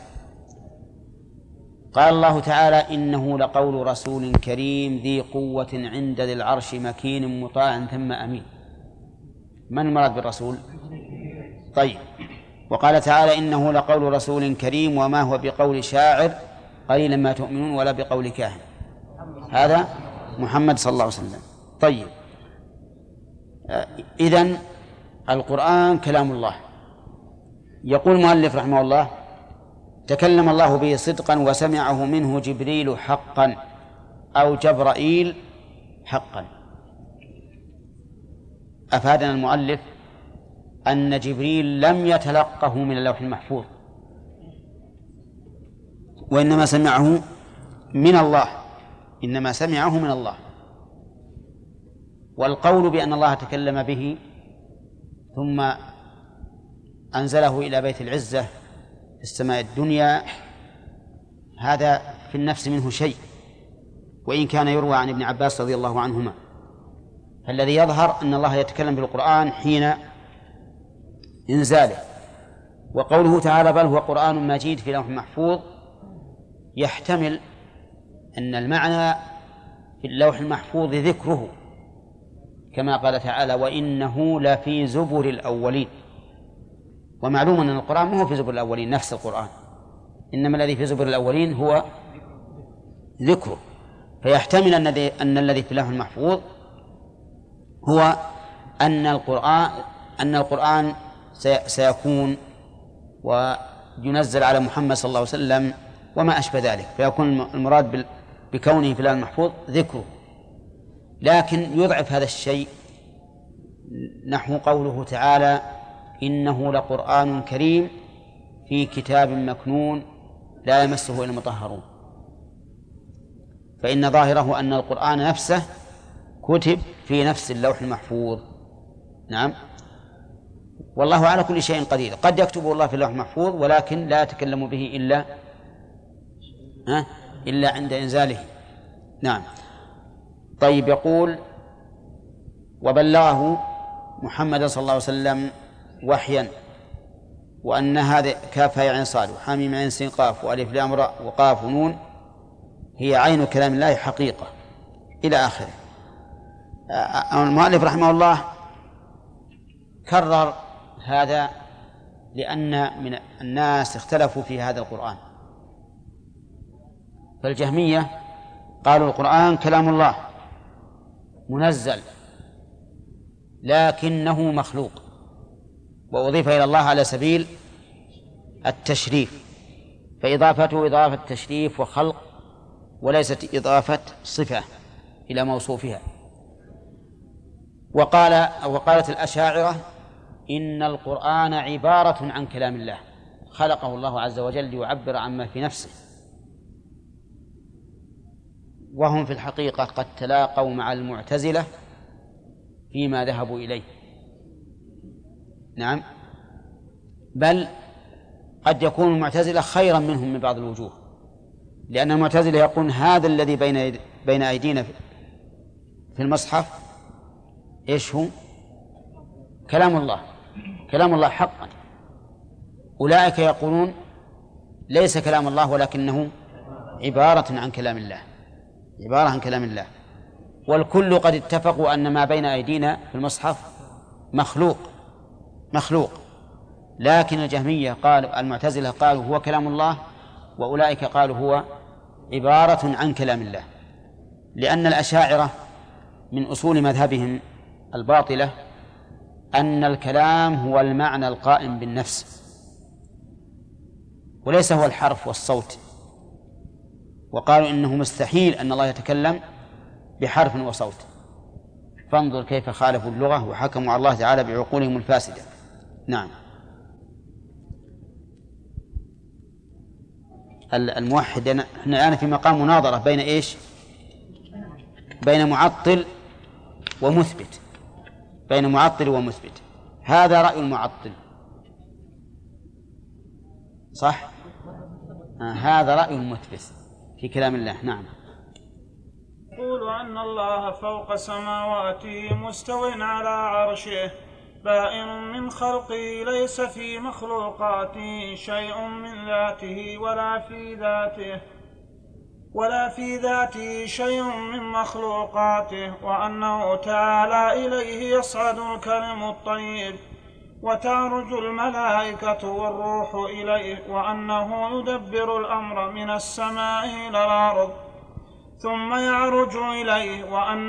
Speaker 1: قال الله تعالى إنه لقول رسول كريم ذي قوة عند ذي العرش مكين مطاع ثم أمين. من المراد بالرسول؟ طيب، وقال تعالى إنه لقول رسول كريم وما هو بقول شاعر قليلا ما تؤمنون ولا بقول كاهن. هذا محمد صلى الله عليه وسلم. طيب، إذن القرآن كلام الله. يقول المؤلف رحمه الله: تكلم الله به صدقا وسمعه منه جبريل حقا أو جبرائيل حقا. أفادنا المؤلف أن جبريل لم يتلقه من اللوح المحفوظ، وإنما سمعه من الله، إنما سمعه من الله. والقول بأن الله تكلم به ثم أنزله إلى بيت العزة في السماء الدنيا هذا في النفس منه شيء، وإن كان يروى عن ابن عباس رضي الله عنهما. فالذي يظهر أن الله يتكلم بالقرآن حين إنزاله. وقوله تعالى: بل هو قرآن مجيد في لوح محفوظ، يحتمل أن المعنى في اللوح المحفوظ ذكره، كما قال تعالى: وإنه لفي زبر الأولين. ومعلوم أن القرآن ما هو في زبر الأولين نفس القرآن، إنما الذي في زبر الأولين هو ذكره. فيحتمل أن الذي في اللوح المحفوظ هو أن القرآن سيكون وينزل على محمد صلى الله عليه وسلم وما أشبه ذلك، فيكون المراد بكونه في اللوح المحفوظ ذكره. لكن يضعف هذا الشيء نحو قوله تعالى: إنه لقرآن كريم في كتاب مكنون لا يمسه إلا المطهرون. فإن ظاهره أن القرآن نفسه كتب في نفس اللوح المحفوظ. نعم، والله على كل شيء قدير. قد يكتبه الله في اللوح المحفوظ ولكن لا يتكلم به إلا عند إنزاله. نعم. طيب، يقول: وبلغه محمد صلى الله عليه وسلم وحيا، وأن هذه كاف يعني صاد وحاميم عين سين قاف وألف لام راء وقاف ونون هي عين كلام الله حقيقة إلى آخره. المؤلف رحمه الله كرر هذا لأن من الناس اختلفوا في هذا القرآن. فالجهمية قالوا القرآن كلام الله منزل لكنه مخلوق، وأضيف إلى الله على سبيل التشريف، فإضافته إضافة تشريف وخلق وليست إضافة صفة إلى موصوفها. وقالت الأشاعرة إن القرآن عبارة عن كلام الله خلقه الله عز وجل ليعبر عما في نفسه، وهم في الحقيقة قد تلاقوا مع المعتزلة فيما ذهبوا إليه. نعم، بل قد يكون المعتزلة خيرا منهم من بعض الوجوه، لأن المعتزلة يقول هذا الذي بين أيدينا في المصحف إيش هو؟ كلام الله، كلام الله حقا. أولئك يقولون ليس كلام الله ولكنه عبارة عن كلام الله، عبارة عن كلام الله. والكل قد اتفقوا أن ما بين أيدينا في المصحف مخلوق، لكن الجهمية قالوا، المعتزلة قالوا هو كلام الله، وأولئك قالوا هو عبارة عن كلام الله. لأن الأشاعرة من أصول مذهبهم الباطلة أن الكلام هو المعنى القائم بالنفس وليس هو الحرف والصوت، وقالوا إنه مستحيل أن الله يتكلم بحرف وصوت. فانظر كيف خالفوا اللغة وحكموا على الله تعالى بعقولهم الفاسدة. نعم. الموحد، احنا الآن في مقام مناظرة بين إيش؟ بين معطل ومثبت، بين معطل ومثبت. هذا رأي المعطل، صح؟ هذا رأي المثبت في كلام الله. نعم.
Speaker 2: يقول أن الله فوق سماواته مستو على عرشه بائن من خلقه، ليس في مخلوقاته شيء من ذاته ولا في ذاته شيء من مخلوقاته، وأنه تعالى إليه يصعد الكلم الطيب وتعرج الملائكة والروح إليه، وأنه يدبر الأمر من السماء إلى الأرض ثم يعرج إليه،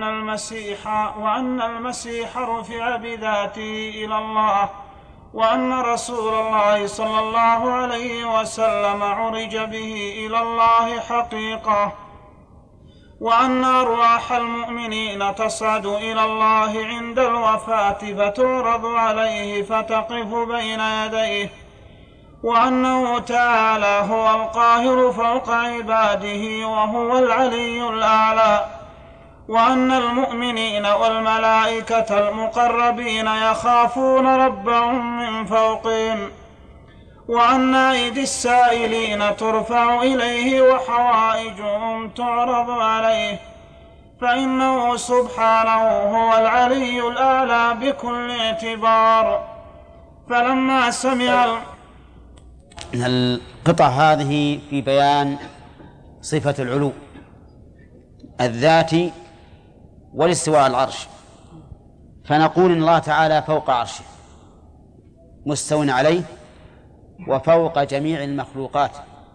Speaker 2: وأن المسيح رفع بذاته إلى الله، وأن رسول الله صلى الله عليه وسلم عرج به إلى الله حقيقة، وأن أرواح المؤمنين تصعد إلى الله عند الوفاة فتعرض عليه فتقف بين يديه، وأنه تعالى هو القاهر فوق عباده وهو العلي الأعلى، وأن المؤمنين والملائكة المقربين يخافون ربهم من فوقهم، وأن أيدي السائلين ترفع إليه وحوائجهم تعرض عليه، فإنه سبحانه هو العلي الأعلى بكل اعتبار. فلما سمع
Speaker 1: القطع هذه في بيان صفة العلو الذاتي والاستواء على العرش، فنقول إن الله تعالى فوق عرشه مستو عليه وفوق جميع المخلوقات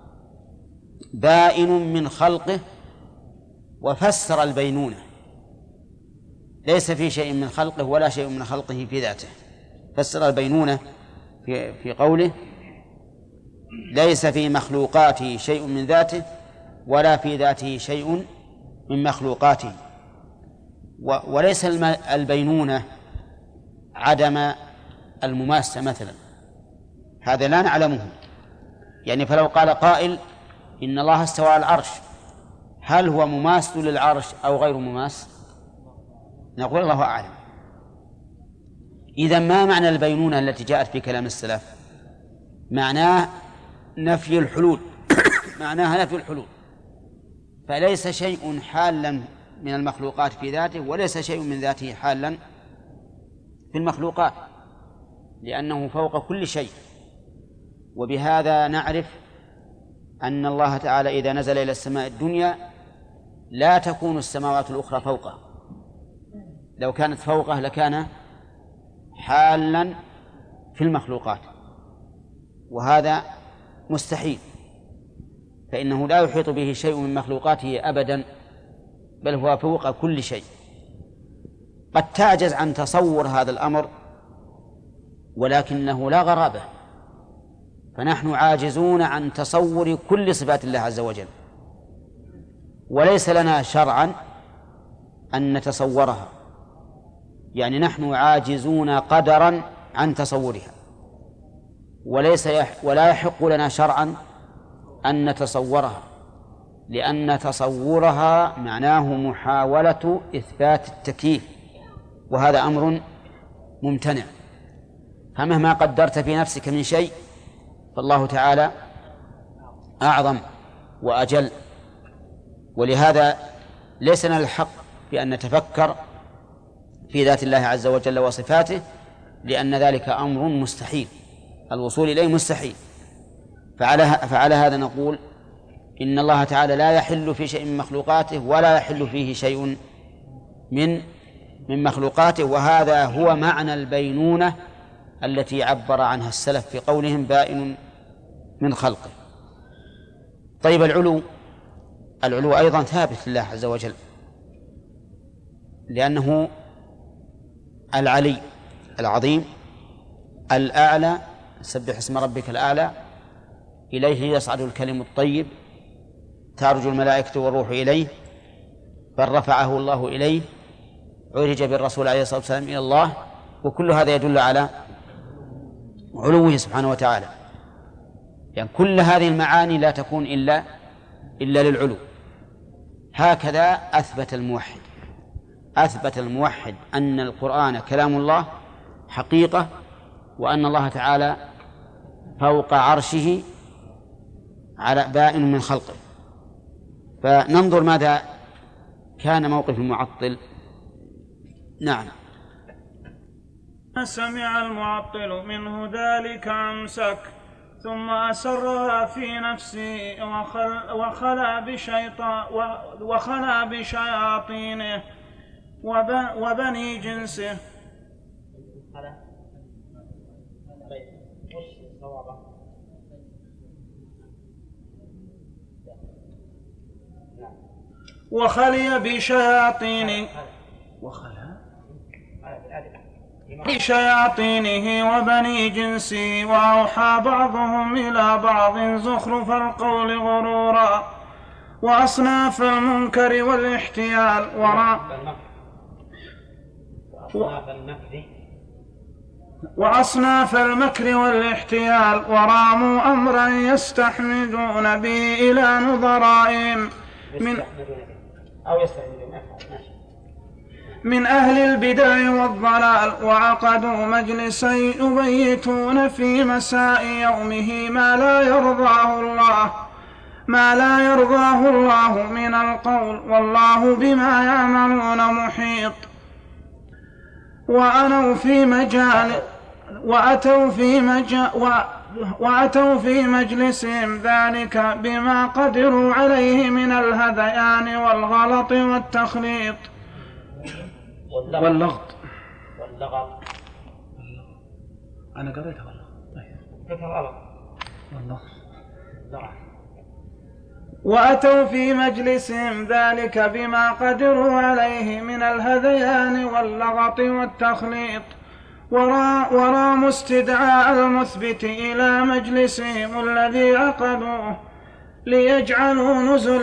Speaker 1: بائن من خلقه، وفسر البينونة ليس في شيء من خلقه ولا شيء من خلقه في ذاته، فسر البينونة في قوله ليس في مخلوقاته شيء من ذاته ولا في ذاته شيء من مخلوقاته. وليس البينونة عدم المماسة مثلا، هذا لا نعلمه، يعني فلو قال قائل إن الله استوى على العرش، هل هو مماس للعرش أو غير مماس؟ نقول الله أعلم. إذن ما معنى البينونة التي جاءت في كلام السلف؟ معناه نفي الحلول معناها نفي الحلول، فليس شيء حالا من المخلوقات في ذاته وليس شيء من ذاته حالا في المخلوقات، لأنه فوق كل شيء. وبهذا نعرف أن الله تعالى إذا نزل إلى السماء الدنيا لا تكون السماوات الأخرى فوقه، لو كانت فوقه لكان حالا في المخلوقات، وهذا مستحيل، فإنه لا يحيط به شيء من مخلوقاته أبدا، بل هو فوق كل شيء. قد تعجز عن تصور هذا الأمر، ولكنه لا غرابة، فنحن عاجزون عن تصور كل صفات الله عز وجل، وليس لنا شرعا أن نتصورها، يعني نحن عاجزون قدرا عن تصورها، ولا يحق لنا شرعا أن نتصورها، لأن تصورها معناه محاولة إثبات التكييف، وهذا أمر ممتنع. فمهما قدرت في نفسك من شيء فالله تعالى أعظم وأجل، ولهذا ليس لنا الحق بأن نتفكر في ذات الله عز وجل وصفاته، لأن ذلك أمر مستحيل، الوصول إليه مستحيل. فعلى هذا نقول إن الله تعالى لا يحل في شيء من مخلوقاته ولا يحل فيه شيء من مخلوقاته، وهذا هو معنى البينونة التي عبر عنها السلف في قولهم بائن من خلقه. طيب، العلو أيضا ثابت لله عز وجل، لأنه العلي العظيم الأعلى، سبح اسم ربك الأعلى، إليه يصعد الكلم الطيب، تعرج الملائكة والروح إليه، بل رفعه الله إليه، عرج بالرسول عليه الصلاة والسلام إلى الله، وكل هذا يدل على علوه سبحانه وتعالى. يعني كل هذه المعاني لا تكون إلا للعلو. هكذا أثبت الموحد أن القرآن كلام الله حقيقة، وأن الله تعالى فوق عرشه على بائن من خلقه. فننظر ماذا كان موقف المعطل. نعم.
Speaker 2: سمع المعطل منه ذلك أمسك، ثم أسرها في نفسه وخلا بشياطينه وبني جنسه. وخلي بشياطينه وبني جنسه وأوحى بعضهم إلى بعض زخرف القول غرورا وأصناف المنكر والاحتيال وأصناف المكر والاحتيال وراموا أمرا يستحمدون به إلى نظرائهم من أهل البدع والضلال وعقدوا مجلسا يبيتون في مساء يومه ما لا يرضاه الله من القول والله بما يعملون محيط وأتوا في مجلسهم ذلك بما قدروا عليه من الهذيان والغلط والتخليط واللغط. أنا قريتها والله. وأتوا في مجلسهم ذلك بما قدروا عليه من الهذيان واللغط والتخليط وراموا استدعاء المثبت إلى مجلسهم الذي عقدوه ليجعلوا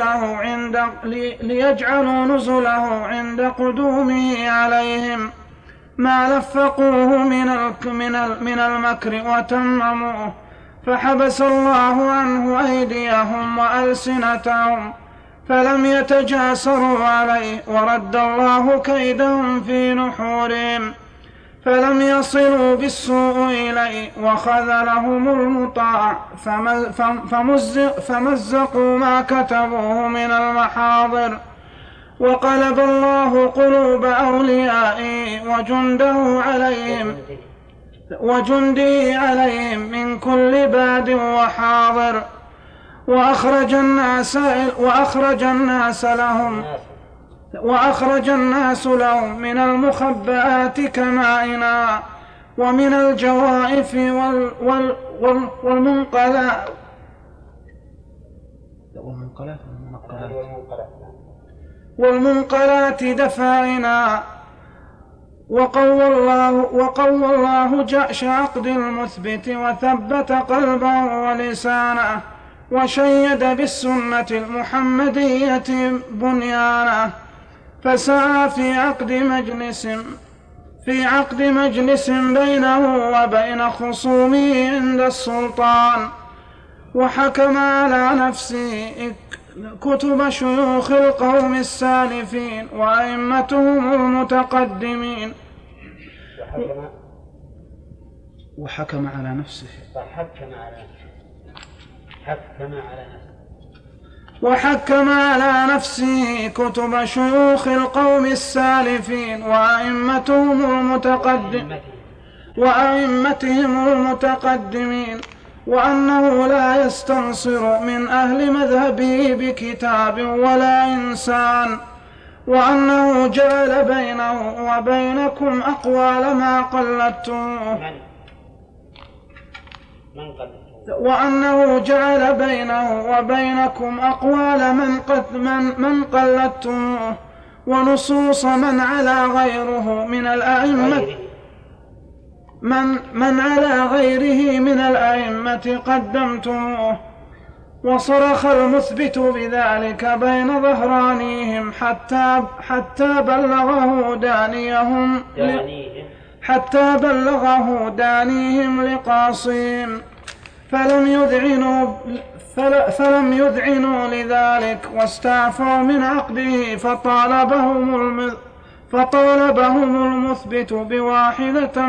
Speaker 2: نزله عند قدومه عليهم ما لفقوه من المكر وتمموه فحبس الله عنه أيديهم وألسنتهم فلم يتجاسروا عليه ورد الله كيدهم في نحورهم فلم يصلوا بالسوء إليه وخذلهم المطاع فمزقوا ما كتبوه من المحاضر وقلب الله قلوب أوليائه وجنده عليهم من كل باد وحاضر وأخرج الناس لهم من المخبآت كمائنا ومن الجوائف والمنقلات دفائنا وقوى الله جأش عقد المثبت وثبت قلبه ولسانه وشيد بالسنة المحمدية بنيانه فسعى في عقد مجلس بينه وبين خصومه عند السلطان وحكم على نفسه كتب شيوخ القوم السالفين وأئمتهم المتقدمين وحكم على نفسه كتب شيوخ القوم السالفين وأئمتهم المتقدمين وأنه لا يستنصر من أهل مذهبه بكتاب ولا إنسان وأنه جعل بينه وبينكم أقوال ما قلدتموه وأنه جعل بينه وبينكم أقوال من قلدتموه ونصوص من على غيره من الأئمة من على غيره من الأئمة قدمتموه وصرخ المثبت بذلك بين ظهرانيهم حتى بلغه دانيهم لقاصين فلم يذعنوا لذلك واستعفوا من عقده فطالبهم المثبت بواحدة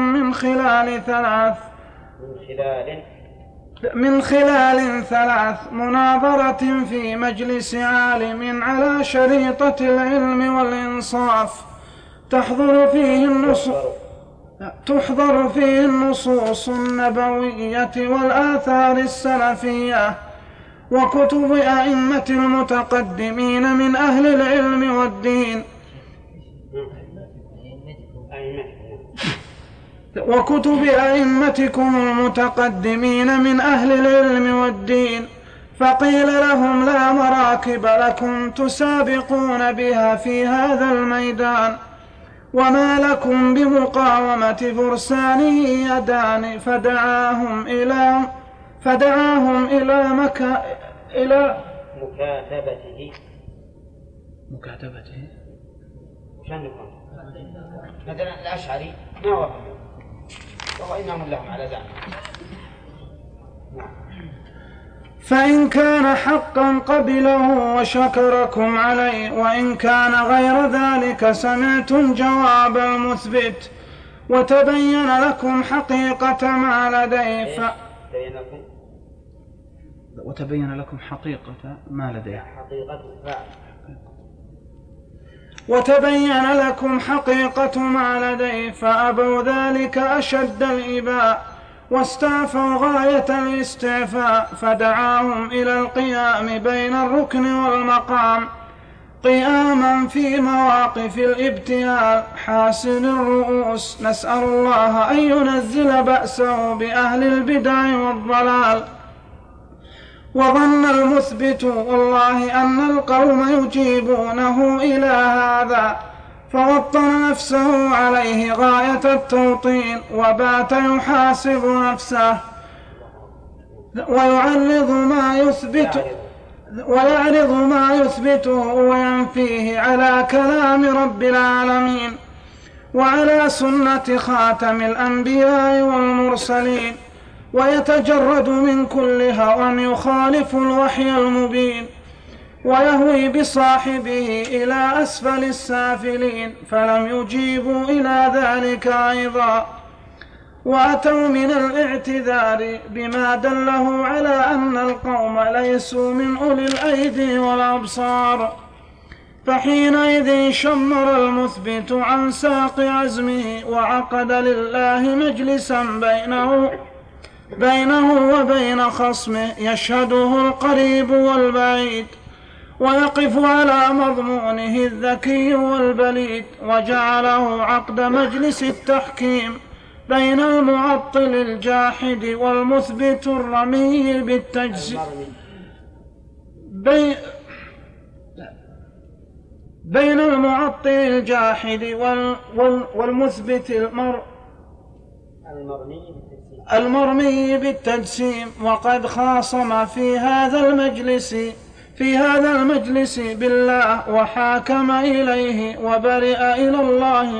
Speaker 2: من خلال ثلاث مناظرة في مجلس عالم على شريطة العلم والإنصاف تحضر فيه النصوص النبوية والآثار السلفية وكتب أئمة المتقدمين من أهل العلم والدين وكتب أئمتكم المتقدمين من أهل العلم والدين، فقيل لهم لا مراكب لكم تسابقون بها في هذا الميدان، وما لكم بمقاومة فرسانه يدان، فدعاهم إلى
Speaker 1: مكاتبته مثلا الأشعري ما وافق، وهو إنهم لهم على ذلك.
Speaker 2: فإن كان حقا قبله وشكركم عليه، وإن كان غير ذلك سمعتم جواب المثبت وتبين لكم حقيقة ما لديه وتبين لكم حقيقة ما لديه وتبين لكم حقيقة ما لديه، فأبوا ذلك أشد الإباء واستعفوا غاية الاستعفاء، فدعاهم إلى القيام بين الركن والمقام قياما في مواقف الابتهال حاسن الرؤوس، نسأل الله أن ينزل بأسه بأهل البدع والضلال. وظن المثبت والله أن القوم يجيبونه إلى هذا، فوطن نفسه عليه غاية التوطين، وبات يحاسب نفسه ويعرض ما يثبته وينفيه على كلام رب العالمين وعلى سنة خاتم الأنبياء والمرسلين، ويتجرد من كل هوى يخالف الوحي المبين، ويهوي بصاحبه إلى أسفل السافلين، فلم يجيبوا إلى ذلك أيضا، وأتوا من الاعتذار بما دله على أن القوم ليسوا من أولي الأيدي والأبصار، فحينئذ شمر المثبت عن ساق عزمه وعقد لله مجلسا بينه وبين خصمه يشهده القريب والبعيد، ويقف على مضمونه الذكي والبليد، وجعله عقد مجلس التحكيم بين المعطل الجاحد والمثبت الرمي بالتجسيم بين المعطل الجاحد والمثبت المرمي بالتجسيم، وقد خاصم في هذا المجلس بالله وحاكم إليه وبرئ إلى الله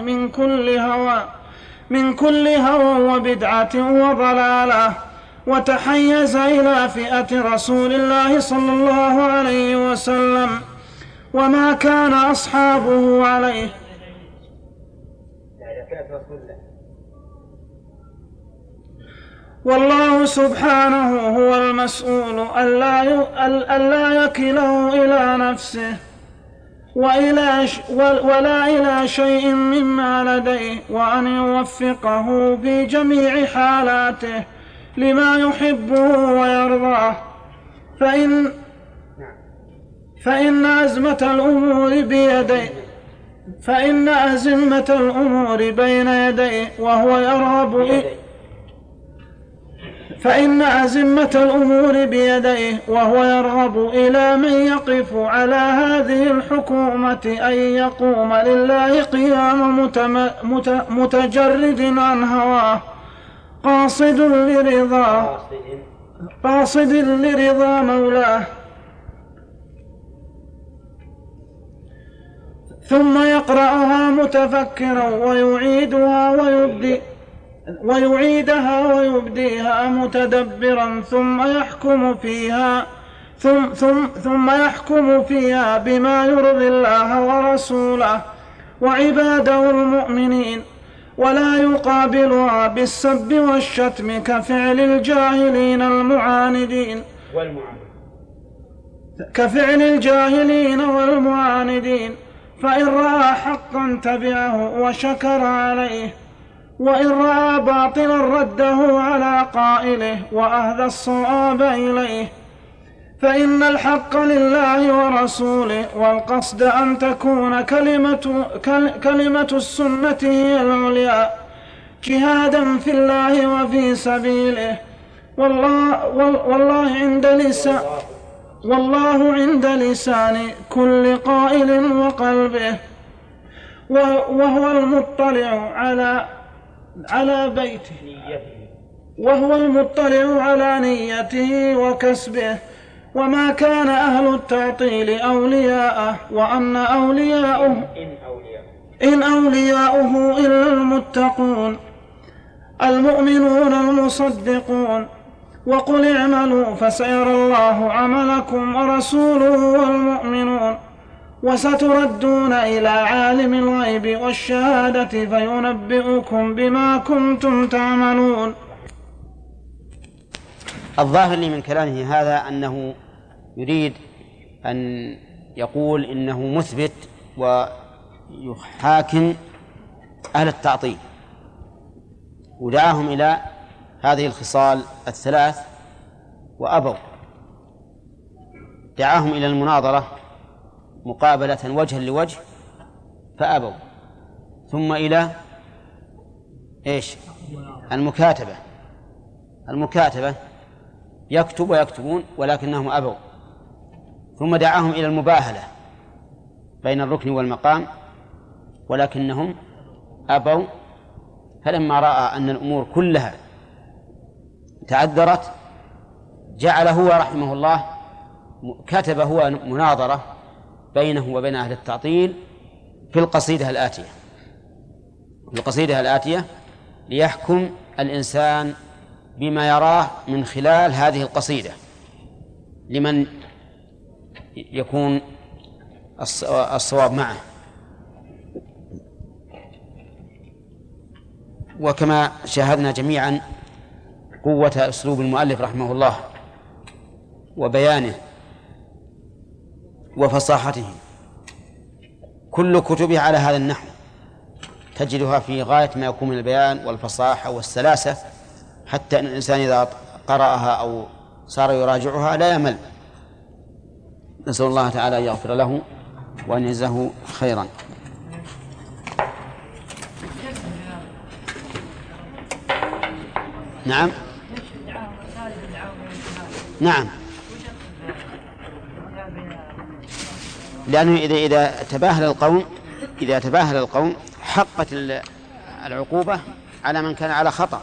Speaker 2: من كل هوى وبدعة وضلالة، وتحيز إلى فئة رسول الله صلى الله عليه وسلم وما كان أصحابه عليه. والله سبحانه هو المسؤول ألا يكله إلى نفسه ولا إلى شيء مما لديه، وأن يوفقه في جميع حالاته لما يحبه ويرضاه، فإن أزمة الأمور بين يديه وهو يرغب فإن أزمة الأمور بيديه وهو يرغب إلى من يقف على هذه الحكومة أن يقوم لله قيام متجرد عن هواه قاصد لرضا مولاه، ثم يقرأها متفكرا ويعيدها ويبديها متدبرا، ثم يحكم فيها بما يرضي الله ورسوله وعباده المؤمنين، ولا يقابلها بالسب والشتم كفعل الجاهلين والمعاندين، فإن رأى حقا تبعه وشكر عليه، وإن رأى باطلا رده على قائله وأهدى الصواب إليه، فإن الحق لله ورسوله، والقصد أن تكون كلمة السنة هي العليا، جهادا في الله وفي سبيله، والله عند لسان كل قائل وقلبه، وهو المطلع على بيته، وهو المطلع على نيته وكسبه. وما كان أهل التعطيل أولياءه، وأن إن أولياؤه إلا المتقون المؤمنون المصدقون. وقل اعملوا فسيرى الله عملكم ورسوله والمؤمنون، وستردون إلى عالم الغيب والشهادة فينبئكم بما كنتم تعملون.
Speaker 1: الظاهر لي من كلامه هذا أنه يريد أن يقول إنه مثبت ويحاكم أهل التعطيل، ودعاهم إلى هذه الخصال الثلاث وأبوا، دعاهم إلى المناظرة مقابلة وجها لوجه فأبوا، ثم إلى المكاتبة يكتب ويكتبون ولكنهم أبوا، ثم دعاهم إلى المباهلة بين الركن والمقام ولكنهم أبوا. فلما رأى أن الأمور كلها تعذرت جعل هو رحمه الله كتب هو مناظرة بينه وبين أهل التعطيل في القصيدة الآتية ليحكم الإنسان بما يراه من خلال هذه القصيدة لمن يكون الصواب معه. وكما شاهدنا جميعا قوة أسلوب المؤلف رحمه الله وبيانه وفصاحته، كل كتبه على هذا النحو تجدها في غاية ما يكون من البيان والفصاحة والسلاسة، حتى أن الإنسان إذا قرأها أو صار يراجعها لا يمل. نسأل الله تعالى أن يغفر له وأن يجزاه خيرا. نعم لأنه إذا تباهل القوم حقت العقوبة على من كان على خطأ.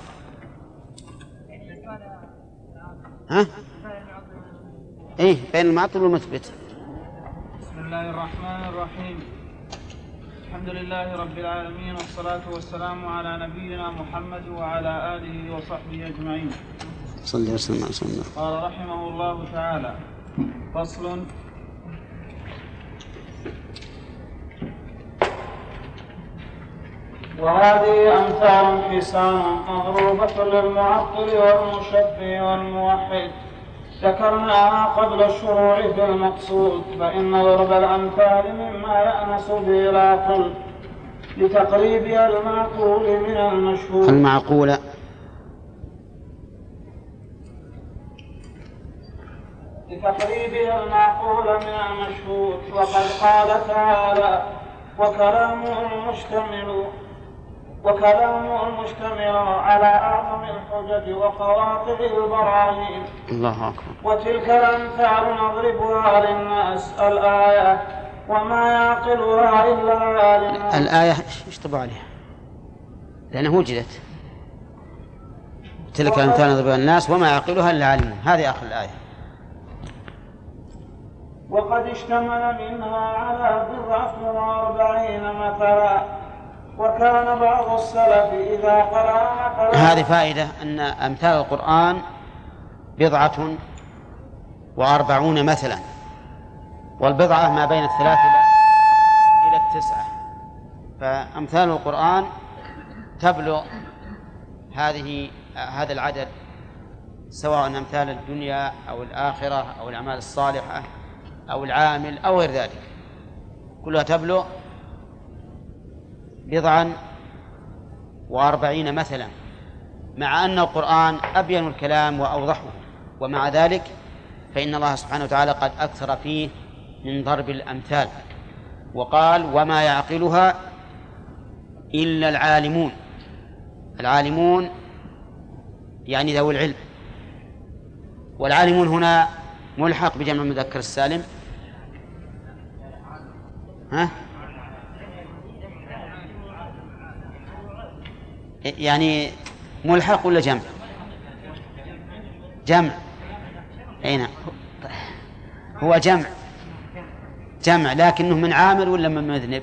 Speaker 1: بين المعطل والمثبت.
Speaker 2: بسم الله الرحمن الرحيم. الحمد لله رب العالمين، والصلاة والسلام على نبينا محمد وعلى آله وصحبه أجمعين.
Speaker 1: صلى وسلم على سيدنا.
Speaker 2: قال رحمه الله تعالى: فصل. وهذه أمثال حسان مضروبة للمعطل والمشبه والموحد ذكرناها قبل الشروع في المقصود، فإن ضرب الأمثال مما يأنس به العقل لتقريبها المعقول من المشهور.
Speaker 1: المعقولة
Speaker 2: لتقريبها المعقول من المشهور. وقد قال تعالى: وكلامه المشتمل على أعظم الحجج وقواطع البراهين.
Speaker 1: الله أكبر.
Speaker 2: وتلك الأمثال نضربها للناس. الآية وما يعقلها إلا العالم.
Speaker 1: الآية اشطب عليها لأنها وجدت. تلك الأمثال نضربها للناس وما يعقلها إلا العالم. هذه آخر الآية.
Speaker 2: وقد اشتمل منها على 40 مثلا. وكان بعض السلف إذا قرأ مثلا.
Speaker 1: هذه فائدة أن أمثال القرآن 40 مثلا، والبضعة ما بين 3 إلى 9. فأمثال القرآن تبلغ هذا العدد، سواء أمثال الدنيا أو الآخرة أو الأعمال الصالحة أو العامل أو غير ذلك، كلها تبلغ 40 مثلا، مع أن القرآن أبين الكلام وأوضحه، ومع ذلك فإن الله سبحانه وتعالى قد أكثر فيه من ضرب الأمثال، وقال: وما يعقلها إلا العالمون. العالمون يعني ذوي العلم، والعالمون هنا ملحق بجمع المذكر السالم. ها؟ يعني ملحق ولا جمع؟ جمع. أين هو جمع لكنه من عامل ولا من مذنب؟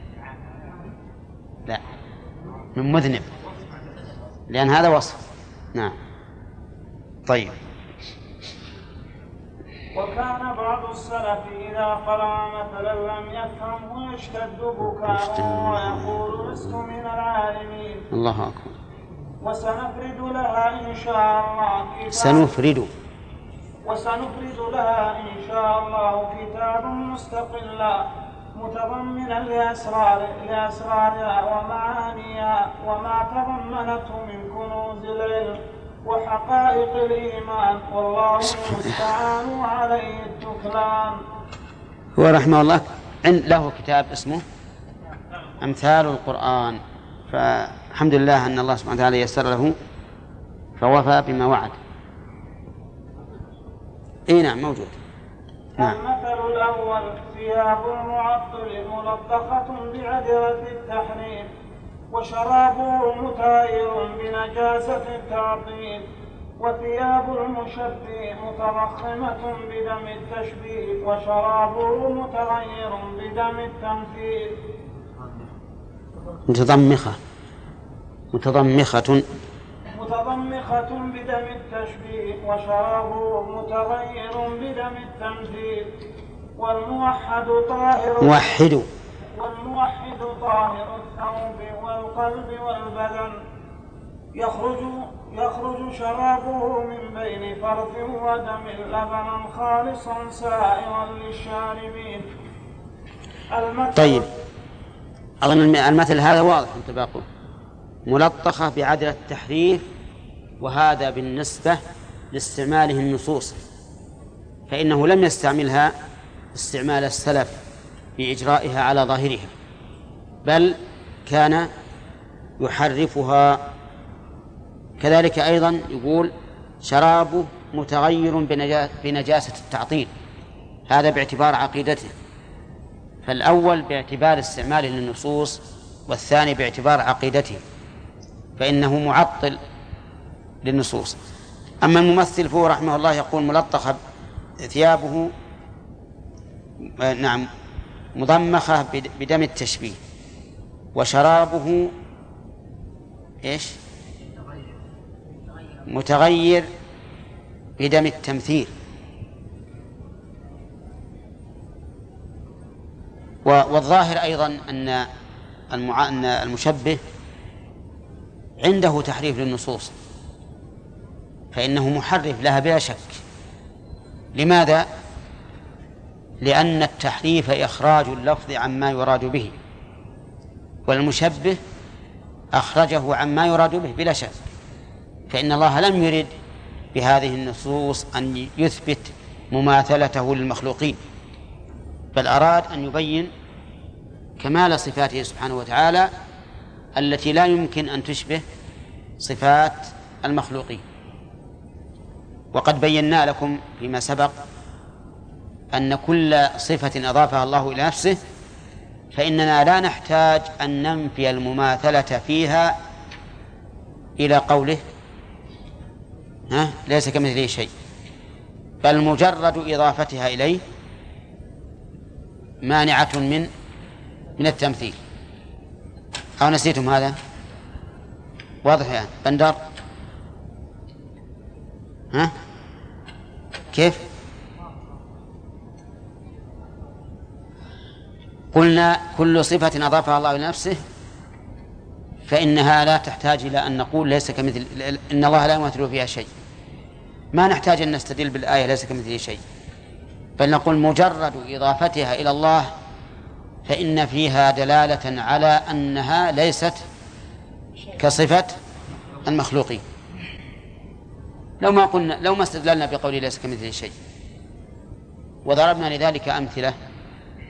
Speaker 1: لا، من مذنب، لأن هذا وصف. نعم. طيب.
Speaker 2: وكان بعض السلف إذا قرأ مثلا لم يفهم ويشتد بكاءه ويقول لست من العالمين.
Speaker 1: الله أكبر.
Speaker 2: وسنفرد لها إن شاء الله وسنفرد لها إن شاء الله كتاب مستقلا متضمنا لأسرارها ومعانيها وما تضمنته من كنوز العلم وحقائق الإيمان، والله المستعان وعليه التكلان.
Speaker 1: هو رحمه الله له كتاب اسمه أمثال القرآن، فالحمد لله أن الله سبحانه وتعالى يسر له فوفى بما وعد. نعم موجود. نعم.
Speaker 2: المثل الأول: ثياب المعطل ملطخة بعذرة التحريم وشرابه متغير بنجاسة التعطيل، وثياب المشبه متضخمة بدم التشبيه وشرابه متغير بدم التمثيل. متضمخة بدم التشبيه وشرابه متغير بدم التمثيل. والموحد طاهر الثوب والقلب والبدن، يخرج شرابه من بين فرث ودم لبنا خالصا سائغا للشاربين.
Speaker 1: طيب، أظن المثل هذا واضح انطباقه. ملطخة بعدل التحريف، وهذا بالنسبة لاستعماله النصوص، فإنه لم يستعملها استعمال السلف في إجرائها على ظاهرها، بل كان يحرفها. كذلك أيضا يقول شرابه متغير بنجاسة التعطيل، هذا باعتبار عقيدته، فالأول باعتبار استعماله للنصوص والثاني باعتبار عقيدته، فإنه معطل للنصوص. أما الممثل فهو رحمه الله يقول ملطخة ثيابه مضمخة بدم التشبيه وشرابه متغير بدم التمثيل. والظاهر أيضا أن المشبه عنده تحريف للنصوص، فإنه محرف لها بلا شك. لماذا؟ لأن التحريف إخراج اللفظ عما يراد به، والمشبه أخرجه عما يراد به بلا شك، فإن الله لم يرد بهذه النصوص أن يثبت مماثلته للمخلوقين، بل أراد أن يبين كمال صفاته سبحانه وتعالى التي لا يمكن أن تشبه صفات المخلوقين. وقد بينا لكم فيما سبق أن كل صفة أضافها الله إلى نفسه فإننا لا نحتاج أن ننفي المماثلة فيها إلى قوله ليس كمثله شيء، بل مجرد إضافتها إليه مانعة من التمثيل. أو نسيتم هذا؟ واضح يعني بندر؟ كيف؟ قلنا كل صفة أضافها الله إلى نفسه فإنها لا تحتاج إلى أن نقول ليس كمثل، إن الله لا يمثل فيها شيء، ما نحتاج أن نستدل بالآية ليس كمثله شيء، بل نقول مجرد إضافتها إلى الله فإن فيها دلالة على أنها ليست كصفة المخلوقين. لو ما استدللنا بقول ليس كمثله شيء وضربنا لذلك أمثلة،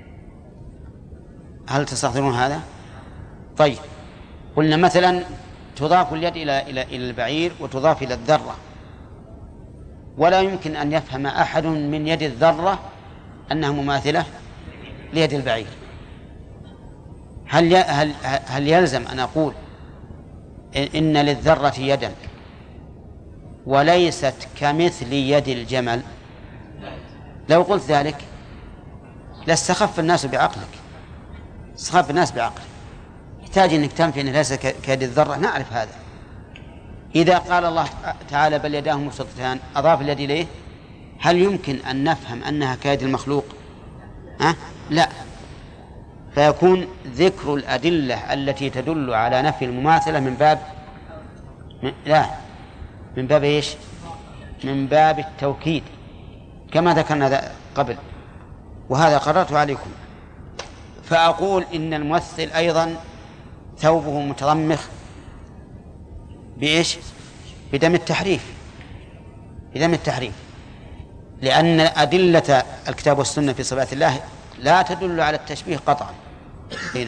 Speaker 1: هل تستحضرون هذا؟ طيب، قلنا مثلا تضاف اليد إلى البعير وتضاف إلى الذرة، ولا يمكن أن يفهم أحد من يد الذرة أنها مماثلة ليد البعير. هل يلزم أن أقول إن للذرة يدا وليست كمثل يد الجمل؟ لو قلت ذلك لاستخف الناس بعقلك، استخف الناس بعقلك، يحتاج أنك تنفي أنها ليست كيد الذرة، نعرف هذا. إذا قال الله تعالى بل يداه مبسوطتان أضاف اليد إليه، هل يمكن أن نفهم أنها كيد المخلوق؟ لا. فيكون ذكر الأدلة التي تدل على نفي المماثلة من باب إيش؟ من باب التوكيد كما ذكرنا قبل، وهذا قررت عليكم. فأقول إن الممثل أيضا ثوبه متضمخ بإيش؟ بدم التحريف، بدم التحريف، لأن أدلة الكتاب والسنة في صفات الله لا تدل على التشبيه قطعا. هنا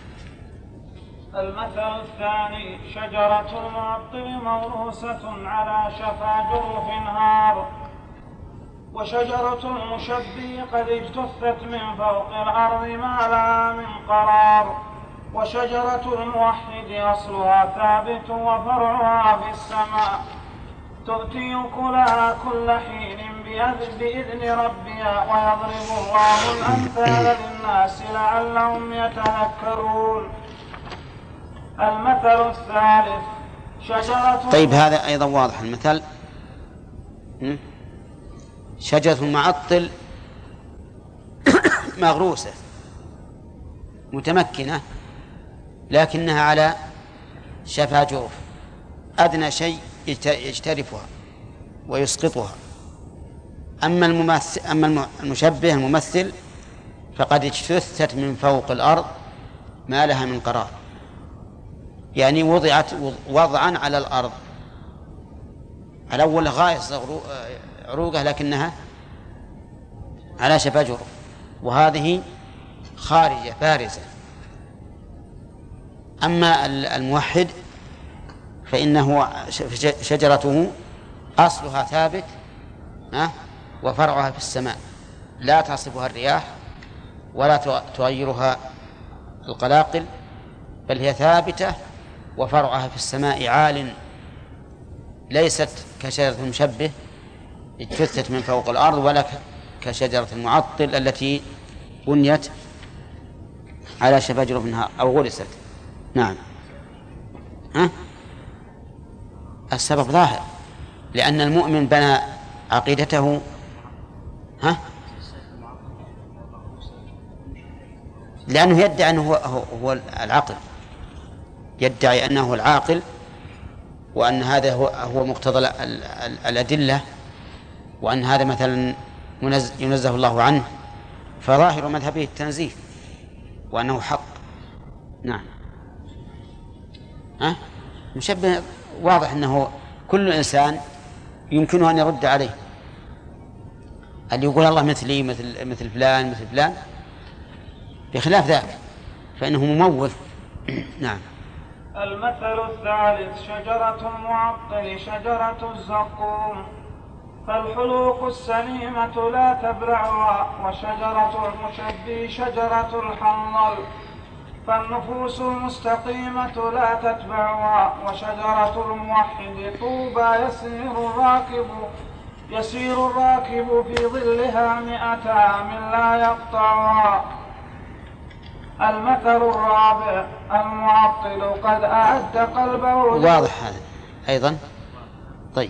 Speaker 2: المثل الثاني: شجرة المعطل موروثة على شفا جرف نهار، وشجرة المشبه قد اجتثت من فوق الأرض ما لها من قرار، وشجرة الموحد أصلها ثابت وفرعها في السماء، تؤتي أكلها كل حين بإذن ربها، ويضرب الله الأمثال للناس لعلهم يتذكرون. المثل الثالث: شجرة.
Speaker 1: طيب هذا أيضا واضح المثل. شجرة معطل مغروسة متمكنة لكنها على شفا جرف، أدنى شيء يجترفها ويسقطها. أما المشبه الممثل فقد اجتثت من فوق الأرض ما لها من قرار، يعني وضعت وضعا على الأرض، على أول غاية عروقه لكنها على شفا جرف، وهذه خارجة بارزة. أما الموحد فإنه شجرته أصلها ثابت وفرعها في السماء، لا تصفها الرياح ولا تغيرها القلاقل، بل هي ثابتة وفرعها في السماء عال، ليست كشجرة المشبه اجتثت من فوق الأرض، ولا كشجرة المعطل التي بنيت على شفا جرف نهار أو غرست. نعم. السبب ظاهر، لأن المؤمن بنى عقيدته لأنه يدعي أنه هو العقل، يدعي أنه العاقل، وأن هذا هو مقتضى الأدلة، وأن هذا مثلا ينزه الله عنه، فظاهر مذهبه التنزيه وأنه حق. نعم. مشبه واضح أنه كل إنسان يمكنه أن يرد عليه، اللي يقول الله مثلي مثل فلان مثل فلان، بخلاف ذلك فإنه مموث. نعم.
Speaker 2: المثل الثالث: شجرة المعطل شجرة الزقوم، فالحلوق السليمة لا تبلعها، وشجرة المشبه شجرة الحنظل، فالنفوس المستقيمة لا تتبعها، وشجرة الموحد طوبى يسير الراكب في ظلها 100 عام لا يقطعها. المثل الرابع: المعطل قد أعد قلبه.
Speaker 1: واضح هذا أيضا. طيب.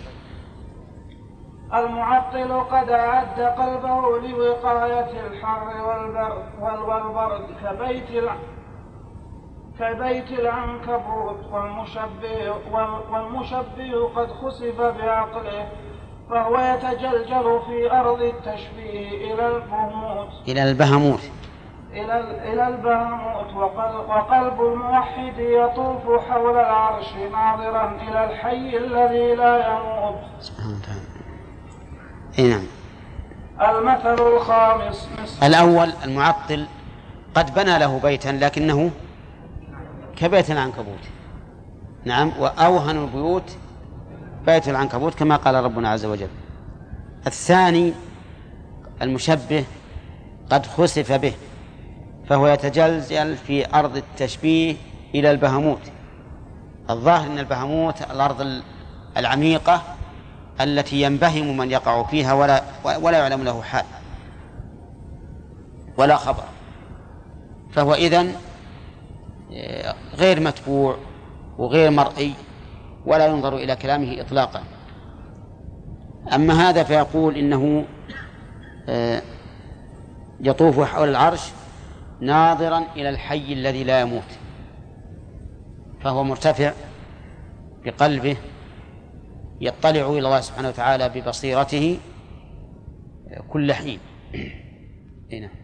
Speaker 2: المعطل قد أعد قلبه لوقاية الحر والبرد كبيت العنكبوت، والمشبه قد خسف بعقله، فهو يتجلجل في أرض التشبيه إلى البهموت، وقلب الموحد يطوف حول العرش ناظرا إلى الحي الذي لا يموت.
Speaker 1: نعم.
Speaker 2: المثل الخامس:
Speaker 1: الأول المعطل قد بنى له بيتا لكنه كبيت العنكبوت، نعم، وأوهن البيوت بيت العنكبوت كما قال ربنا عز وجل. الثاني المشبه قد خسف به، فهو يتجلجل في أرض التشبيه إلى البهموت. الظاهر أن البهموت الأرض العميقة التي ينبهم من يقع فيها ولا يعلم له حال ولا خبر، فهو إذن غير متبوع وغير مرئي ولا ينظر إلى كلامه إطلاقا. أما هذا فيقول إنه يطوف حول العرش ناظرا إلى الحي الذي لا يموت، فهو مرتفع بقلبه يطلع إلى الله سبحانه وتعالى ببصيرته كل حين. هنا